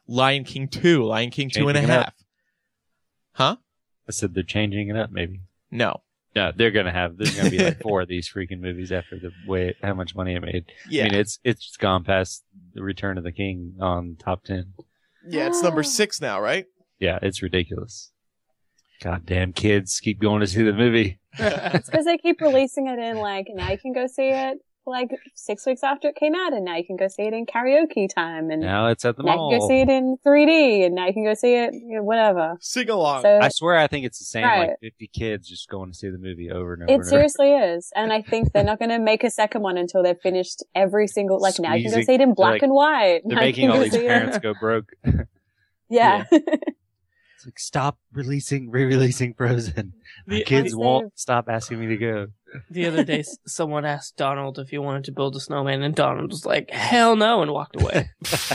Lion King two, Lion King two and a Changing it up. half. Huh? I said they're changing it up, maybe. No. Yeah, they're gonna have. There's gonna be like four of these freaking movies after the way how much money it made. Yeah. I mean, it's it's gone past the Return of the King on top ten. Yeah, it's number six now, right? Yeah, it's ridiculous. Goddamn kids keep going to see the movie. It's because they keep releasing it in like, now you can go see it like six weeks after it came out, and now you can go see it in karaoke time, and Now it's at the now mall. you can go see it in three D, and now you can go see it, you know, whatever. Sing along. So I swear, I think it's the same. Right. Like fifty kids just going to see the movie over and over. it and over. seriously is, and I think they're not going to make a second one until they've finished every single. Like now you can go Squeezing- see it in black like, and white. They're Now you making can all go these see it- parents go broke. Yeah. It's like, stop releasing, re-releasing Frozen. My The- kids I won't saved- stop asking me to go. The other day, s- someone asked Donald if he wanted to build a snowman, and Donald was like, "Hell no," and walked away.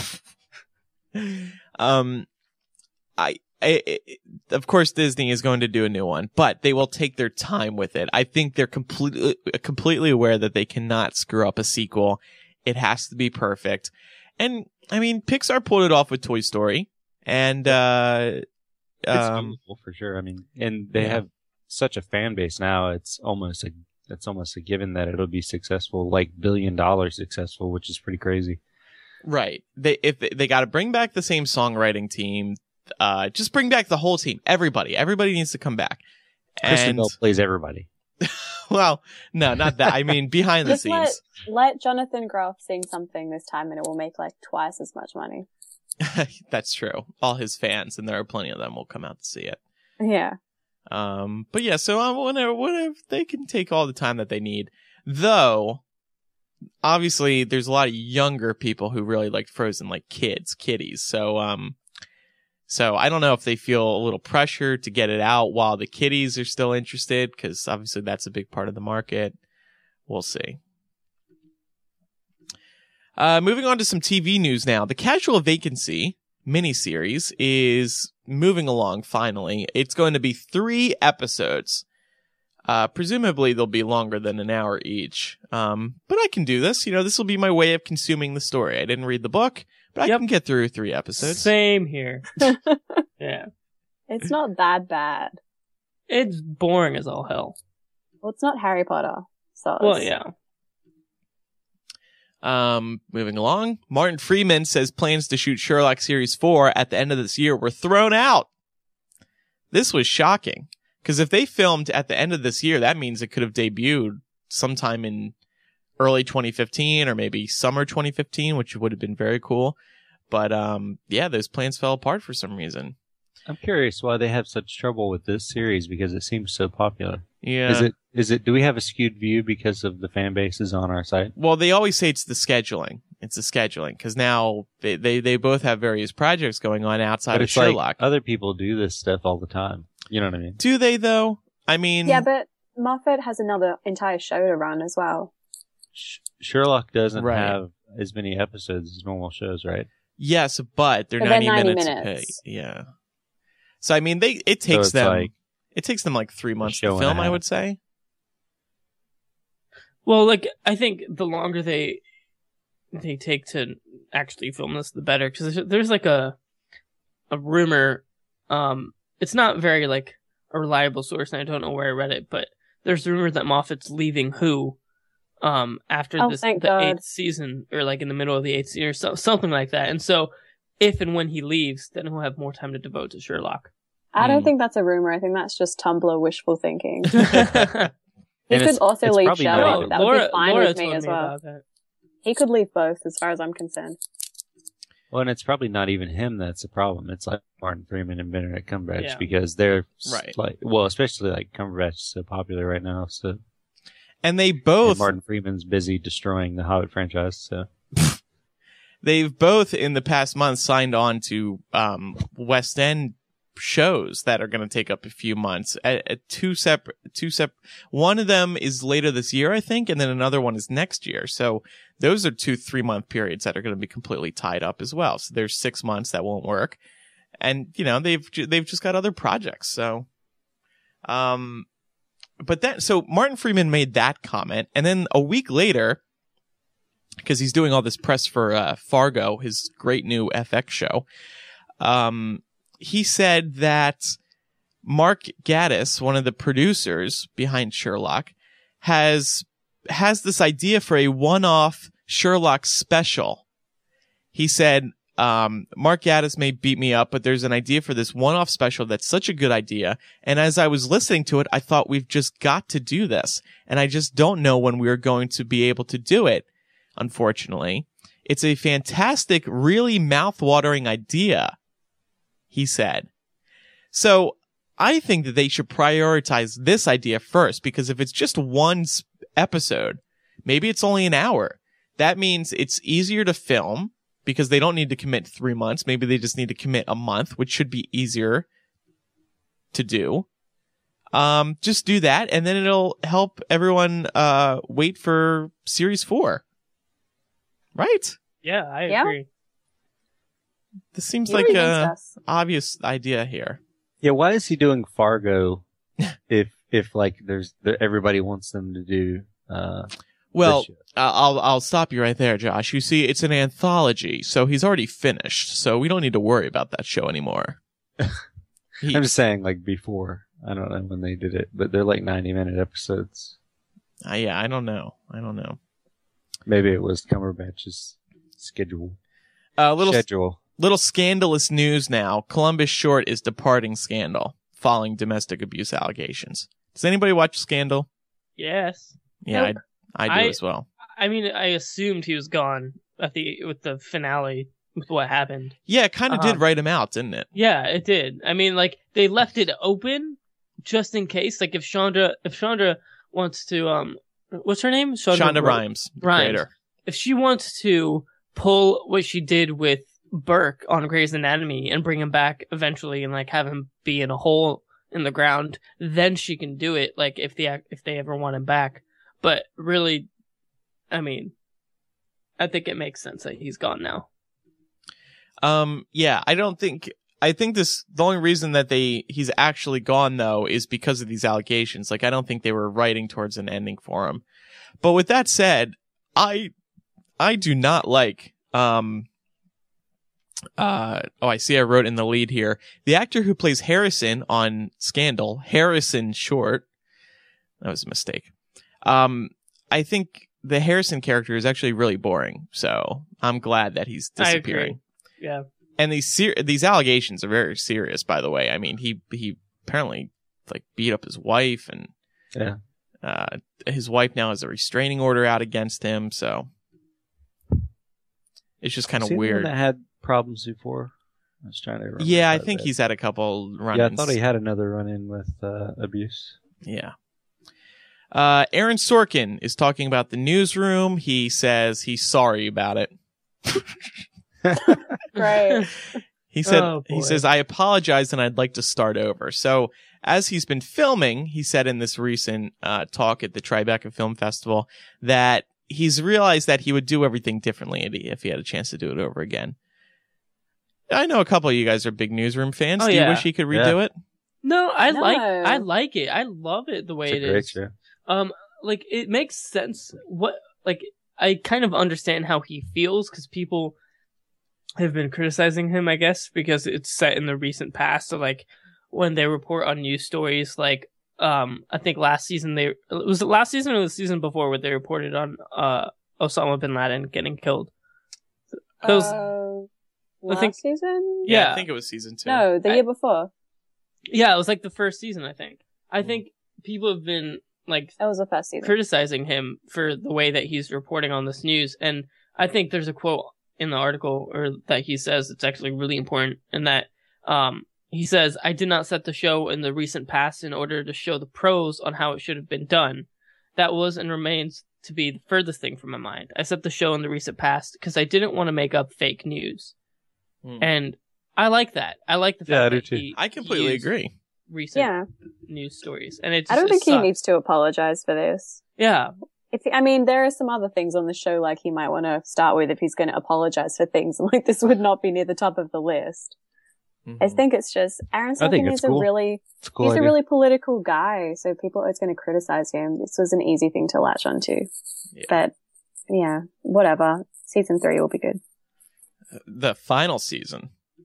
um, I, I, I, of course, Disney is going to do a new one, but they will take their time with it. I think they're completely, completely aware that they cannot screw up a sequel. It has to be perfect. And I mean, Pixar pulled it off with Toy Story, and uh, It's um, beautiful for sure. I mean, and they yeah. have such a fan base now. It's almost a it's almost a given that it'll be successful, like billion dollar successful, which is pretty crazy. right? They if they, they got to bring back the same songwriting team. Uh, just bring back the whole team. Everybody, everybody needs to come back. Kristen And Bell plays everybody. well, no, not that. I mean, behind the Just let, scenes. let Jonathan Groff sing something this time, and it will make like twice as much money. That's true. All his fans, and there are plenty of them, will come out to see it. Yeah. Um, but yeah, so um, whenever, whenever they can take all the time that they need, though, obviously there's a lot of younger people who really like Frozen, like kids, kiddies. So, um, so I don't know if they feel a little pressure to get it out while the kiddies are still interested, because obviously that's a big part of the market. We'll see. Uh, moving on to some T V news now. The Casual Vacancy miniseries is moving along finally. It's going to be three episodes. Uh, presumably they'll be longer than an hour each. Um, but I can do this. You know, this will be my way of consuming the story. I didn't read the book, but I Yep. can get through three episodes. Same here. Yeah. It's not that bad. It's boring as all hell. Well, it's not Harry Potter. So Well, it's- yeah. Um, moving along. Martin Freeman says plans to shoot Sherlock Series four at the end of this year were thrown out. This was shocking. Because if they filmed at the end of this year, that means it could have debuted sometime in early twenty fifteen or maybe summer twenty fifteen, which would have been very cool. But, um, yeah, those plans fell apart for some reason. I'm curious why they have such trouble with this series because it seems so popular. Yeah. Is it? Is it? Do we have a skewed view because of the fan bases on our site? Well, they always say it's the scheduling. It's the scheduling. Because now they, they, they both have various projects going on outside But of it's Sherlock. like other people do this stuff all the time. You know what I mean? Do they, though? I mean... Yeah, but Moffat has another entire show to run as well. Sh- Sherlock doesn't Right. have as many episodes as normal shows, right? Yes, but they're But they're ninety, ninety minutes, minutes. a pay. Yeah. So I mean, they it So takes it's them like it takes them like three months show to and a film. I half. would say. Well, like, I think the longer they they take to actually film this, the better. Because there's, there's like a a rumor. Um, it's not very like a reliable source, and I don't know where I read it, but there's rumors that Moffat's leaving Who. Um, after Oh, this, thank the God. eighth season, or like in the middle of the eighth season, or so, something like that. And so, if and when he leaves, then he'll have more time to devote to Sherlock. I don't Hmm. think that's a rumor. I think that's just Tumblr wishful thinking. He And could it's- also it's leave probably Sherlock. not No, That Laura, would be fine Laura with me told as me well. about that. He could leave both, as far as I'm concerned. Well, and it's probably not even him that's the problem. It's like Martin Freeman and Benedict Cumberbatch Yeah. because they're s- Right. like, well, especially like Cumberbatch is so popular right now. So And they and both Martin Freeman's busy destroying the Hobbit franchise. So they've both in the past month signed on to um West End shows that are going to take up a few months. At, at two separate, two separate. One of them is later this year, I think, and then another one is next year. So those are two three month periods that are going to be completely tied up as well. So there's six months that won't work, and you know they've ju- they've just got other projects. So, um, but then so Martin Freeman made that comment, and then a week later, because he's doing all this press for uh, Fargo, his great new F X show. Um, he said that Mark Gatiss, one of the producers behind Sherlock, has has this idea for a one-off Sherlock special. He said, um, Mark Gatiss may beat me up, but there's an idea for this one-off special that's such a good idea. And as I was listening to it, I thought we've just got to do this. And I just don't know when we're going to be able to do it, unfortunately. It's a fantastic, really mouth-watering idea, he said. So I think that they should prioritize this idea first, because if it's just one episode, maybe it's only an hour. That means it's easier to film because they don't need to commit three months. Maybe they just need to commit a month, which should be easier to do. Um, just do that, and then it'll help everyone uh wait for series four. Right? Yeah, I Yeah. agree. This seems You're like against a us. obvious idea here. Yeah, why is he doing Fargo if if like there's there, everybody wants them to do uh Well, this show? uh, I'll I'll stop you right there, Josh. You see, it's an anthology, so he's already finished, so we don't need to worry about that show anymore. He- I'm just saying like before. I don't know when they did it, but they're like ninety minute episodes. uh, yeah, I don't know. I don't know. Maybe it was Cumberbatch's schedule. A uh, little schedule. little scandalous news now. Columbus Short is departing Scandal following domestic abuse allegations. Does anybody watch Scandal? Yes. Yeah, Nope. I, I do I- as well. I mean, I assumed he was gone at the with the finale with what happened. Yeah, it kind of Uh-huh. did write him out, didn't it? Yeah, it did. I mean, like they left it open just in case. Like if Chandra, if Chandra wants to, um, what's her name? Shonda Rhi- Rhimes, the Rhimes. creator. If she wants to pull what she did with Burke on Grey's Anatomy and bring him back eventually and like have him be in a hole in the ground, then she can do it. Like if they if they ever want him back. But really, I mean, I think it makes sense that he's gone now. Um, yeah, I don't think. I think this. The only reason that they he's actually gone though is because of these allegations. Like, I don't think they were writing towards an ending for him. But with that said, I I do not like. Um. Uh oh, I see. I wrote in the lead here. The actor who plays Harrison on Scandal, Harrison Short. That was a mistake. Um, I think the Harrison character is actually really boring. So I'm glad that he's I agree. disappearing. Yeah. And these ser- these allegations are very serious, by the way. I mean, he he apparently like beat up his wife, and Yeah. uh, his wife now has a restraining order out against him. So it's just kind of Is he the one weird. that had problems before. I was trying to remember. Yeah, I about think that. he's had a couple run-ins. Yeah, I thought he had another run-in with uh, abuse. Yeah. Uh, Aaron Sorkin is talking about the newsroom. He says he's sorry about it. Great. He said, Oh, boy. he says, I apologize and I'd like to start over. So as he's been filming, he said in this recent uh, talk at the Tribeca Film Festival that he's realized that he would do everything differently if he had a chance to do it over again. I know a couple of you guys are big newsroom fans. Oh, do you yeah. wish he could redo Yeah. it? No, I No. like I like it. I love it the way It's it a great is. show. Um, like it makes sense. What like I kind of understand how he feels because people have been criticizing him, I guess, because it's set in the recent past. So like when they report on news stories, like um, I think last season they was it last season or the season before where they reported on uh Osama bin Laden getting killed. Those Uh, I last think- season? Yeah, Yeah. I think it was season two. No, the I- year before. yeah, it was like the first season. I think. I think people have been like That was the first season. criticizing him for the way that he's reporting on this news. And I think there's a quote in the article or that he says it's actually really important in that um, he says, I did not set the show in the recent past in order to show the pros on how it should have been done. That was and remains to be the furthest thing from my mind. I set the show in the recent past because I didn't want to make up fake news. Hmm. And I like that. I like the fact Yeah, I do that too. he, I completely he used agree. recent Yeah. news stories. And it's I don't it think he sucks. needs to apologize for this. Yeah. If I mean, there are some other things on the show like he might want to start with if he's going to apologize for things. Like this would not be near the top of the list. Mhm. I think it's just Aaron I think Sorkin it's is cool. a really It's a cool he's idea. a really political guy, so people are always going to criticize him. This was an easy thing to latch onto. Yeah. But yeah, whatever. Season three will be good. The final season.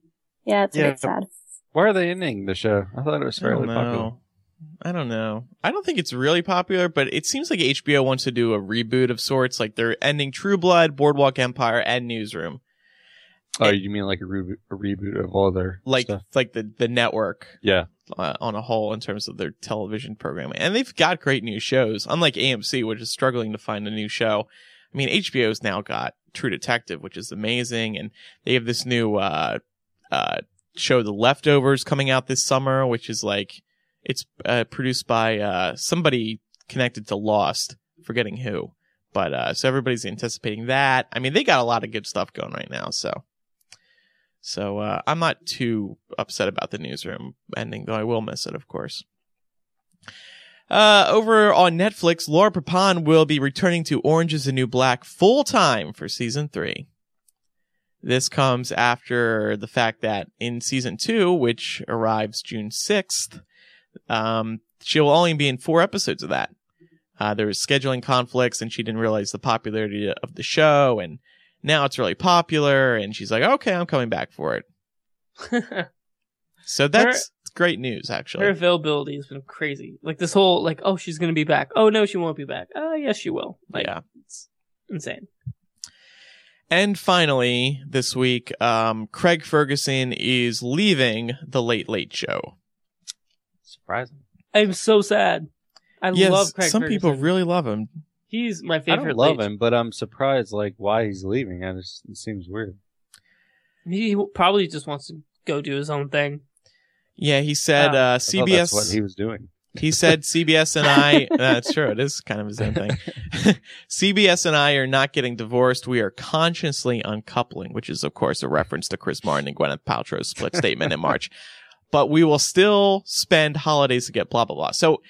Yeah, it's a Yeah. bit sad. Why are they ending the show? I thought it was I don't fairly popular. know. I don't know. I don't think it's really popular, but it seems like H B O wants to do a reboot of sorts. Like they're ending True Blood, Boardwalk Empire, and Newsroom. Oh, It- you mean like a, reboot, a reboot of all their Like stuff? like the the network Yeah. uh, on a whole in terms of their television programming, and they've got great new shows. Unlike A M C, which is struggling to find a new show. I mean, H B O's now got True Detective, which is amazing, and they have this new uh uh show, The Leftovers, coming out this summer, which is like it's uh, produced by uh somebody connected to Lost, forgetting who, but uh so everybody's anticipating that. I mean, they got a lot of good stuff going right now, so so uh I'm not too upset about the Newsroom ending, though I will miss it, of course. Uh, over on Netflix, Laura Prepon will be returning to Orange is the New Black full time for season three. This comes after the fact that in season two, which arrives June sixth, um, she'll only be in four episodes of that. Uh, there was scheduling conflicts and she didn't realize the popularity of the show, and now it's really popular and she's like, okay, I'm coming back for it. So that's great news, actually. Her availability has been crazy. Like this whole, like, oh, she's gonna be back. Oh no, she won't be back. Oh yes, she will. Like, Yeah. it's insane. And finally, this week, um, Craig Ferguson is leaving The Late Late Show. Surprising. I'm so sad. I Yes, love Craig some Ferguson. people really love him. He's my I favorite. don't love late- him, but I'm surprised like why he's leaving. I just it seems weird. He probably just wants to go do his own thing. Yeah, he said Yeah. uh, I C thought B S. that's what he was doing. He said C B S and I. That's true. It is kind of his own thing. C B S and I are not getting divorced. We are consciously uncoupling, which is, of course, a reference to Chris Martin and Gwyneth Paltrow's split statement in March. But we will still spend holidays to get blah blah blah. So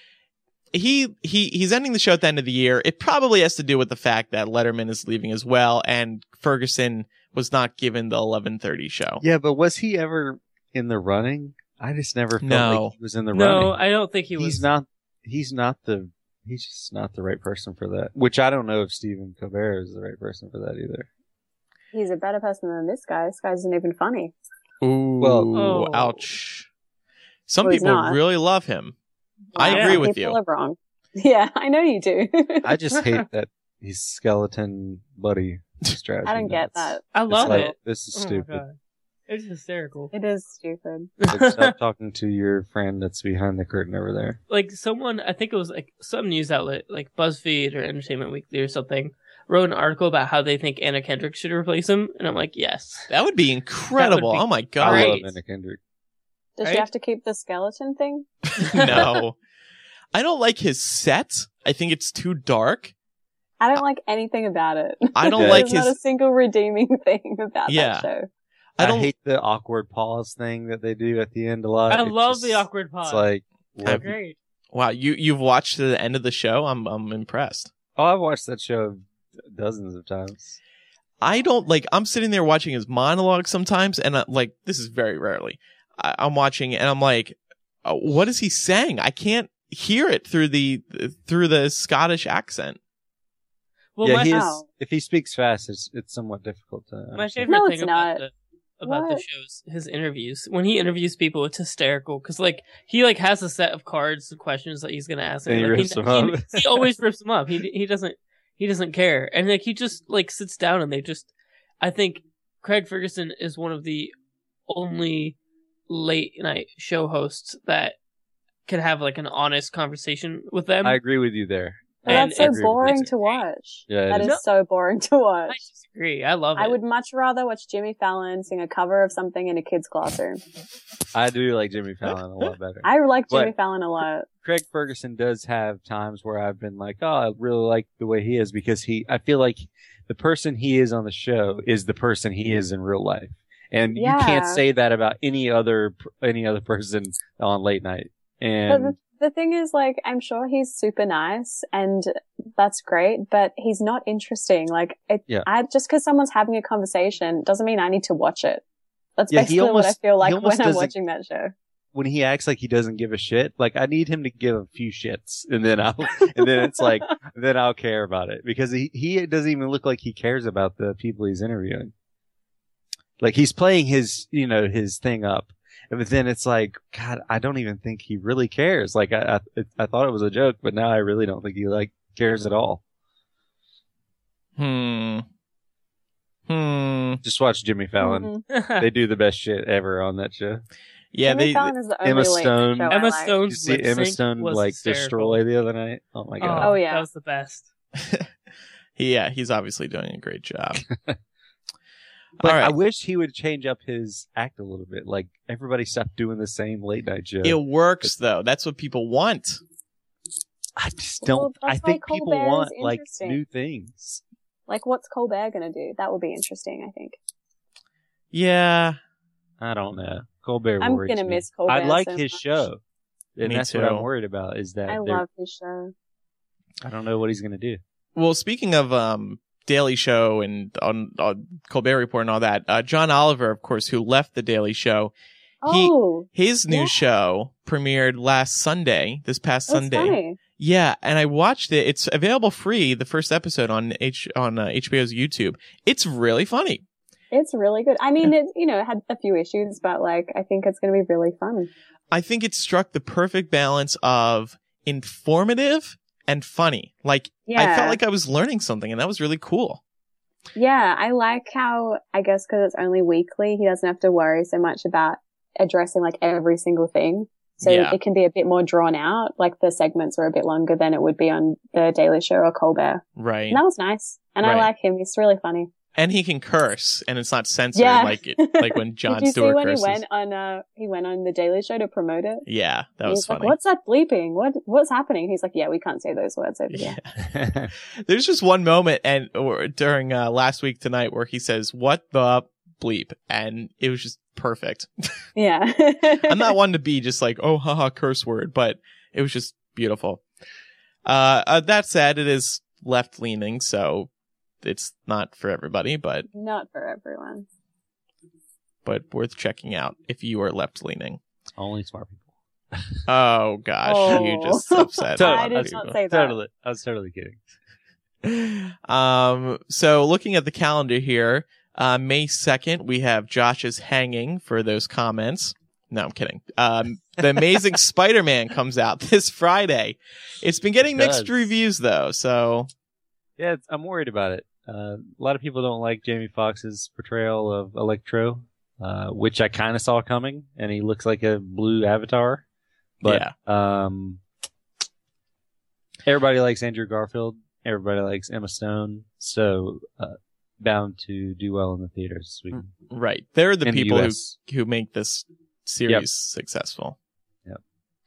he he he's ending the show at the end of the year. It probably has to do with the fact that Letterman is leaving as well, and Ferguson was not given the eleven thirty show. Yeah, but was he ever in the running? I just never felt No. like he was in the No, running. I don't think he was. He's not. He's not the. He's just not the right person for that. Which I don't know if Stephen Colbert is the right person for that either. He's a better person than this guy. This guy isn't even funny. Ooh, Well- Oh. ouch. Some Well, he's people not. really love him. I Wow, agree some with people you. are wrong. Yeah, I know you do. I just hate that he's skeleton buddy strategy. I don't get That's- that. I it's love like, it. This is Oh my stupid. God. It's hysterical. It is stupid. Like, stop talking to your friend that's behind the curtain over there. Like someone, I think it was like some news outlet, like BuzzFeed or Entertainment Weekly or something, wrote an article about how they think Anna Kendrick should replace him, and I'm like, yes. That would be incredible. be Oh my I god. Great. love Anna Kendrick. Does Right? she have to keep the skeleton thing? No. I don't like his set. I think it's too dark. I don't like anything about it. I don't Yeah. like There's not his a single redeeming thing about Yeah. that show. I I, don't hate the awkward pause thing that they do at the end a lot. I It's love just- the awkward pause. It's like, They're what- great. Wow, you you've watched to the end of the show? I'm I'm impressed. oh, I've watched that show dozens of times. I don't like I'm sitting there watching his monologue sometimes, and I, like this is very rarely. I, I'm watching and I'm like, oh, what is he saying? I can't hear it through the through the Scottish accent. Well, yeah, my, he is. Oh. If he speaks fast, it's it's somewhat difficult to. my understand. favorite No, thing it's about not. the about the What? shows, his interviews. When he interviews people, it's hysterical because like he like has a set of cards, of questions that he's gonna ask, And he like, rips them he, up. he always rips them up. He he doesn't he doesn't care, and like he just like sits down and they just. I think Craig Ferguson is one of the only late night show hosts that can have like an honest conversation with them. I agree with you there. But And that's so agree with boring you. to watch. Yeah, it That is. is so boring to I watch. disagree. I love it. I would much rather watch Jimmy Fallon sing a cover of something in a kid's classroom. I do like Jimmy Fallon a lot better. I like Jimmy But- Fallon a lot. Craig Ferguson does have times where I've been like, oh, I really like the way he is because he, I feel like the person he is on the show is the person he is in real life. And you can't Yeah. say that about any other, any other person on late night. But And the, the thing is, like, I'm sure he's super nice and that's great, but he's not interesting. Like, it, Yeah. I, just because someone's having a conversation doesn't mean I need to watch it. That's Yeah, he basically what I almost- feel he like almost when I'm doesn't- watching that show. when he acts like he doesn't give a shit, like I need him to give a few shits and then I'll, and then it's like, then I'll care about it because he, he doesn't even look like he cares about the people he's interviewing. Like he's playing his, you know, his thing up. But then it's like, God, I don't even think he really cares. Like I, I, I thought it was a joke, but now I really don't think he like cares at all. Hmm. Hmm. Just watch Jimmy Fallon. Mhm. They do the best shit ever on that show. Yeah, Jimmy they. Fallon is the only Emma late Stone- show I Emma like. Did you Stone's see lip Emma sync Stone was like hysterical. destroy the other night? Oh my god. Oh, yeah. That was the best. Yeah, he's obviously doing a great job. But All right. I wish he would change up his act a little bit. Like everybody stopped doing the same late night show. It works though. That's what people want. I just Well, don't. that's I think why people Colbert is want like interesting. new things. Like, what's Colbert gonna do? That would be interesting, I think. Yeah. I don't know. Colbert. I'm worries gonna me. miss Colbert I like so his much. show, and Me that's what I'm too. worried about. Is that I they're- love his show. I don't know what he's gonna do. Well, speaking of um, Daily Show and on, on Colbert Report and all that, uh, John Oliver, of course, who left the Daily Show, He- Oh, his new Yeah. show premiered last Sunday, this past that's Sunday. funny. Yeah, and I watched it. It's available free, the first episode on H on uh, H B O's YouTube. It's really funny. It's really good. I mean, it you know it had a few issues, but like I think it's gonna be really fun. I think it struck the perfect balance of informative and funny. Like Yeah, I felt like I was learning something, and that was really cool. yeah. I like how I guess because it's only weekly, he doesn't have to worry so much about addressing like every single thing. So Yeah. it can be a bit more drawn out. Like the segments are a bit longer than it would be on the Daily Show or Colbert. Right. And that was nice. And Right. I like him. He's really funny. And he can curse, and it's not censored Yeah. like it, like when Jon Did you Stewart see when curses. he went on uh he went on the Daily Show to promote it? Yeah, that He was was funny. like, "What's that bleeping? What what's happening?" He's like, "Yeah, we can't say those words over here." Yeah. There's just one moment and or during uh, last week tonight where he says, "What the bleep?" and it was just perfect. Yeah. I'm not one to be just like, "Oh, haha, curse word," but it was just beautiful. Uh, uh that said, it is left leaning, so it's not for everybody, but Not for everyone. but worth checking out if you are left leaning. Only smart people. Oh gosh, Oh. you just upset. a I lot did of not people. say that. Totally. I was totally kidding. Um, so looking at the calendar here, uh, May second, we have Josh's Hanging for those comments. No, I'm kidding. Um, The Amazing Spider-Man comes out this Friday. It's been getting It mixed does. reviews though, so Yeah, it's, I'm worried about it. Uh, a lot of people don't like Jamie Foxx's portrayal of Electro, uh, which I kind of saw coming, and he looks like a blue avatar. But yeah. um, everybody likes Andrew Garfield. Everybody likes Emma Stone. So uh, bound to do well in the theaters this weekend. Right. They're the In the people U who, S. who make this series Yep. successful. Yep.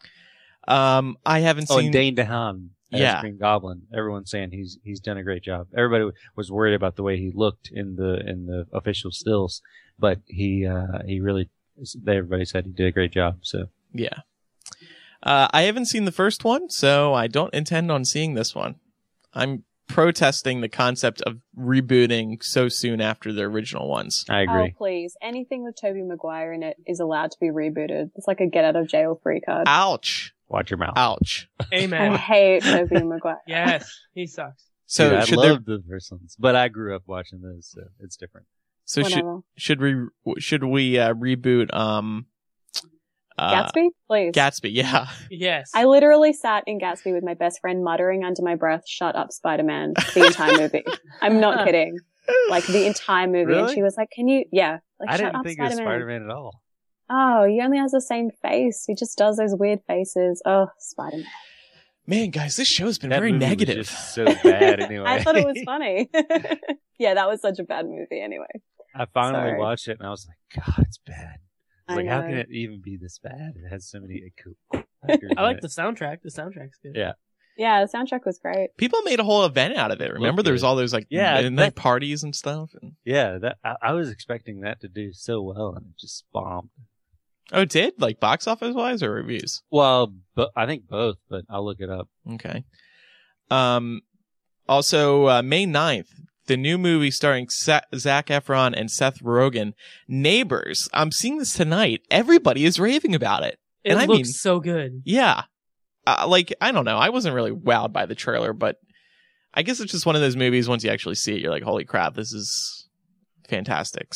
Um, I haven't Oh, seen. and Dane DeHaan as Yeah. Green Goblin. Everyone's saying he's he's done a great job. Everybody was worried about the way he looked in the in the official stills, but he uh, he really everybody said he did a great job. So Yeah. Uh, I haven't seen the first one, so I don't intend on seeing this one. I'm protesting the concept of rebooting so soon after the original ones. I Oh, agree. please. Anything with Tobey Maguire in it is allowed to be rebooted. It's like a get out of jail free card. Ouch. Watch your mouth. Ouch. I Amen. hate Tobey Maguire. Yes, he sucks. So Dude, I should there, love the first ones, but I grew up watching those, so it's different. so should, Whatever. should we, should we, uh, reboot, um, uh, Gatsby? Please. Gatsby, yeah. Yes. I literally sat in Gatsby with my best friend muttering under my breath, "Shut up, Spider-Man," the entire movie. I'm not kidding. Like the entire movie. And Really? she was like, "Can you, yeah. Like, I shut didn't up, think it was Spider-Man." Spider-Man at all. Oh, he only has the same face. He just does those weird faces. Oh, Spider-Man. Man, guys, this show's been That very movie was negative. just so bad anyway. I thought it was funny. Yeah, that was such a bad movie anyway. I finally Sorry. watched it and I was like, God, it's bad. I was I like, how know. can it even be this bad? It has so many cool. I like the soundtrack. The soundtrack's good. Yeah. Yeah, the soundtrack was great. People made a whole event out of it. Remember, Looked there was good. all those like Yeah, midnight that- parties and stuff. And... Yeah, that I, I was expecting that to do so well, and it just bombed. Oh, it did? Like box office wise or reviews? Well, but I think both, but I'll look it up. Okay. Um, also, uh, May ninth, the new movie starring Sa- Zac Efron and Seth Rogen, Neighbors. I'm seeing this tonight. Everybody is raving about it. It And I looks mean- so good. Yeah. Uh, like, I don't know. I wasn't really wowed by the trailer, but I guess it's just one of those movies. Once you actually see it, you're like, holy crap, this is fantastic. So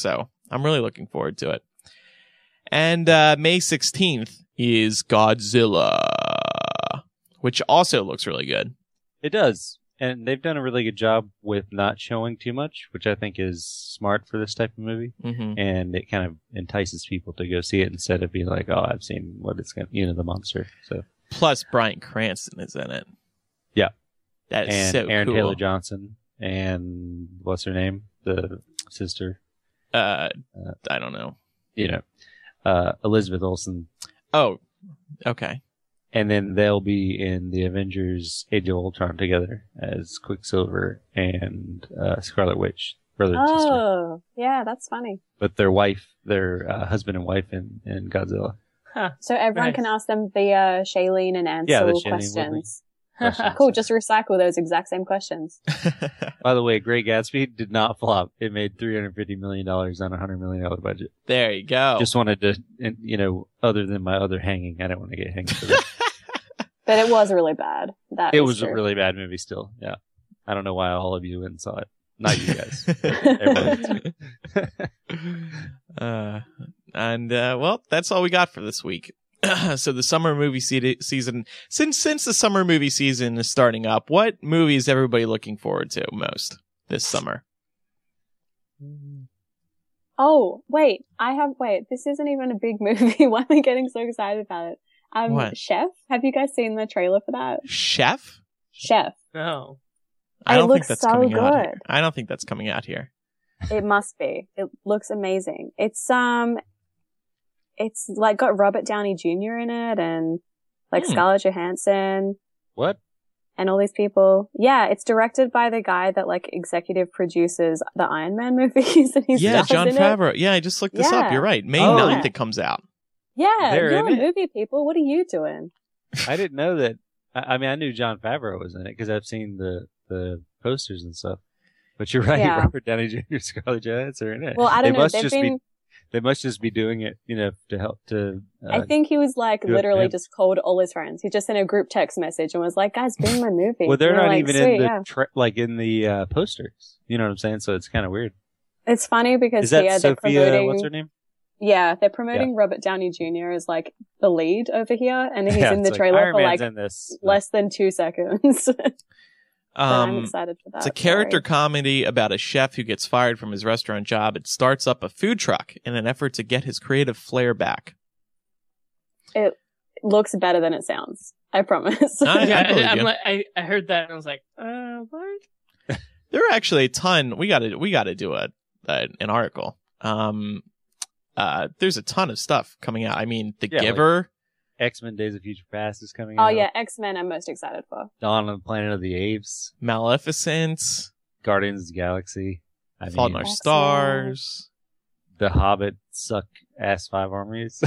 I'm really looking forward to it. And uh, May sixteenth is Godzilla, which also looks really good. It does. And they've done a really good job with not showing too much, which I think is smart for this type of movie. Mm-hmm. And it kind of entices people to go see it instead of being like, oh, I've seen what it's going to, you know, the monster. So Plus, Bryan Cranston is in it. Yeah. That is and so Aaron cool. Taylor Johnson and what's her name? The sister. Uh, Uh, I don't know. You know, uh, Elizabeth Olsen. Oh, okay. And then they'll be in the Avengers Age of Ultron together as Quicksilver and uh, Scarlet Witch, brother and sister. Oh, yeah, that's funny. But their wife, their uh, husband and wife in, in Godzilla. Huh. So everyone Nice. can ask them the uh, Shailene and Ansel Yeah, the Shailene Woodley. questions. Questions. Cool, just recycle those exact same questions. By the way, Great Gatsby did not flop. It made three hundred fifty million dollars on a one hundred million dollars budget. There you go. Just wanted to, and, you know, other than my other hanging, I didn't want to get hanged for that. But it was really bad. That It is was true. a really bad movie still. Yeah. I don't know why all of you went and saw it. Not you guys. Everyone. uh, and uh, well, that's all we got for this week. So the summer movie se- season, since since the summer movie season is starting up, what movie is everybody looking forward to most this summer? Oh, wait, I have, wait, this isn't even a big movie. Why am I getting so excited about it? Um, What? Chef? Have you guys seen the trailer for that? Chef? Chef. No. I It don't think looks that's so coming out here. good. I don't think that's coming out here. It must be. It looks amazing. It's, um, it's like got Robert Downey Junior in it and like Hmm. Scarlett Johansson What? and all these people. Yeah, it's directed by the guy that like executive produces the Iron Man movies and he's Yeah, Jon Favreau. Yeah, I just looked this up. Yeah. You're right. May Oh. ninth it comes out. Yeah, They're you're in a it? movie people. What are you doing? I didn't know that. I, I mean, I knew John Favreau was in it because I've seen the, the posters and stuff. But you're right. Yeah. Robert Downey Junior, Scarlett Johansson are in it. Well, I they don't know. Must They've just been. be, they must just be doing it, you know, to help to. Uh, I think he was like do it for literally him. just called all his friends. He just sent a group text message and was like, "Guys, be in my movie." well, they're And not like, even "Sweet, in the yeah." tra- like in the uh, posters. You know what I'm saying? So it's kind of weird. It's funny because Is that yeah, they're Sophia? promoting. What's her name? Yeah, they're promoting Robert Downey Junior as like the lead over here, and he's Yeah, in the it's like, trailer Iron for Man's like in this. less than two seconds. But I'm Um, excited for that. it's a character sorry. comedy about a chef who gets fired from his restaurant job and starts up a food truck in an effort to get his creative flair back. It looks better than it sounds. I promise. I- yeah, believe I, I'm you. like, I, I heard that and I was like, uh, what? There are actually a ton. We got to we got to do a, a an article. Um, uh, there's a ton of stuff coming out. I mean, The Yeah, like- Giver. X-Men Days of Future Past is coming Oh out. yeah, X Men. I'm most excited for. Dawn of the Planet of the Apes. Maleficent, Guardians of the Galaxy. I Fault in mean, Our Excellent. Stars, The Hobbit suck ass five armies.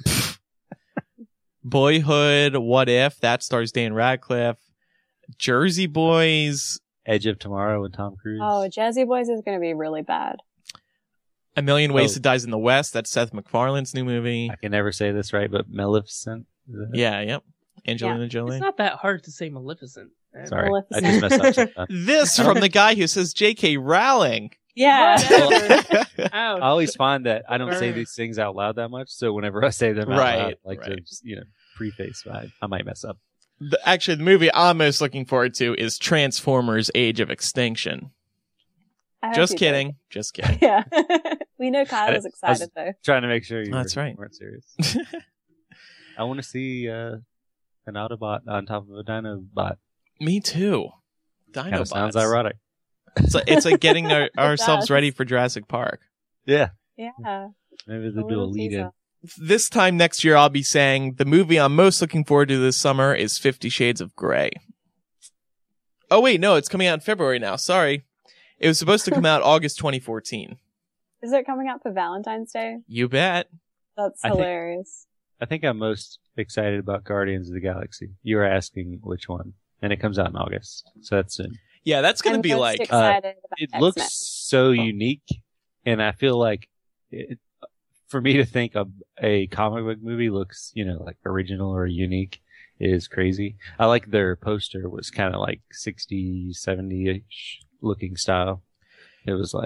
Boyhood, What If, that stars Dan Radcliffe, Jersey Boys, Edge of Tomorrow with Tom Cruise. Oh, Jazzy Boys is going to be really bad. A Million Ways Oh. to Dies in the West, that's Seth MacFarlane's new movie. I can never say this right, but Maleficent. Is that it? Yeah, yep. Angelina Jolie. It's not that hard to say Maleficent. man. Sorry, I Maleficent. just messed up sometimes. This from the guy who says J K. Rowling. Yeah. Whatever. I Ouch. always find that I don't say Burn. these things out loud that much, so whenever I say them out Right, loud, I like to right. just, you know, preface. I, I might mess up. The, actually, the movie I'm most looking forward to is Transformers: Age of Extinction. I hope Just you kidding. do. Just kidding. Yeah. We know Kyle I- is I was- excited though. Trying to make sure you That's were, right. weren't serious. I want to see uh, an Autobot on top of a Dinobot. Me too. Kind of sounds Dinobots. ironic. It's like, it's like getting our, ourselves does. ready for Jurassic Park. Yeah, Yeah. maybe they'll A do a little lead in. teaser. This time next year, I'll be saying the movie I'm most looking forward to this summer is Fifty Shades of Grey. Oh, wait, no, it's coming out in February now. Sorry. It was supposed to come out August twenty fourteen. Is it coming out for Valentine's Day? You bet. That's I think- hilarious. I think I'm most excited about Guardians of the Galaxy. You were asking which one, and it comes out in August, so that's soon. Yeah, that's going to I'm be most like, excited about It X-Men. looks so unique, and I feel like it, for me to think of a comic book movie looks, you know, like original or unique is crazy. I like their poster was kind of like sixties, seventies-ish looking style. It was like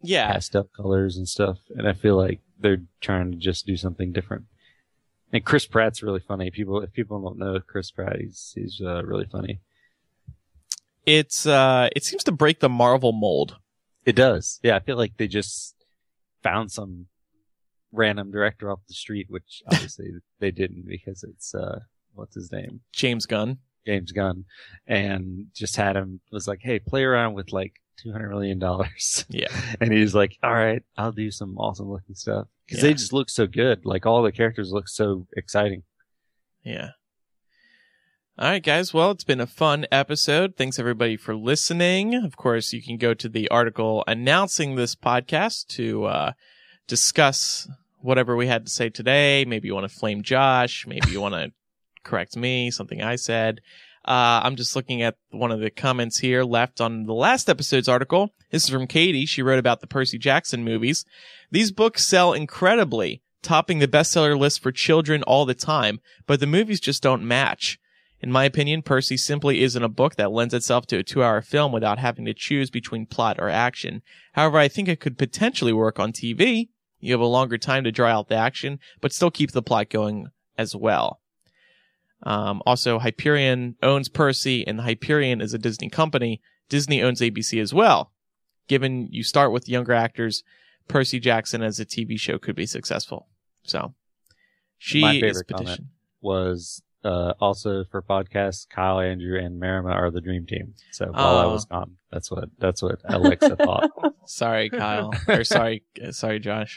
Yeah. pastel colors and stuff. And I feel like they're trying to just do something different. And Chris Pratt's really funny. People, if people don't know Chris Pratt, he's he's uh, really funny. It's uh, it seems to break the Marvel mold. It does. Yeah, I feel like they just found some random director off the street, which obviously they didn't because it's uh, what's his name? James Gunn. James Gunn, and just had him was like, hey, play around with like two hundred million dollars. Yeah. And he's like, all right, I'll do some awesome looking stuff. Because Yeah. they just look so good. Like all the characters look so exciting. Yeah. All right, guys. Well, it's been a fun episode. Thanks, everybody, for listening. Of course, you can go to the article announcing this podcast to uh, discuss whatever we had to say today. Maybe you want to flame Josh. Maybe you want to correct me, something I said. Uh, I'm just looking at one of the comments here left on the last episode's article. This is from Katie. She wrote about the Percy Jackson movies. These books sell incredibly, topping the bestseller list for children all the time, but the movies just don't match. In my opinion, Percy simply isn't a book that lends itself to a two-hour film without having to choose between plot or action. However, I think it could potentially work on T V. You have a longer time to draw out the action, but still keep the plot going as well. Um, also, Hyperion owns Percy, and Hyperion is a Disney company. Disney owns A B C as well. Given you start with younger actors, Percy Jackson as a T V show could be successful. So, she My is favorite petition. comment was uh, also for podcasts, Kyle, Andrew, and Marima are the dream team. So while I Oh. was gone, that's what that's what Alexa thought. Sorry, Kyle. or sorry, uh, sorry, Josh.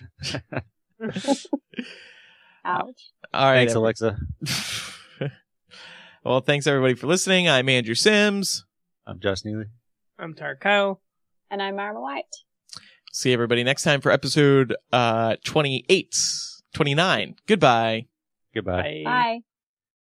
Ouch. All right. Thanks, every- Alexa. Well, thanks everybody for listening. I'm Andrew Sims. I'm Josh Neely. I'm Tar Kyle. And I'm Marma White. See everybody next time for episode uh twenty-eight, twenty-nine. Goodbye. Goodbye. Bye.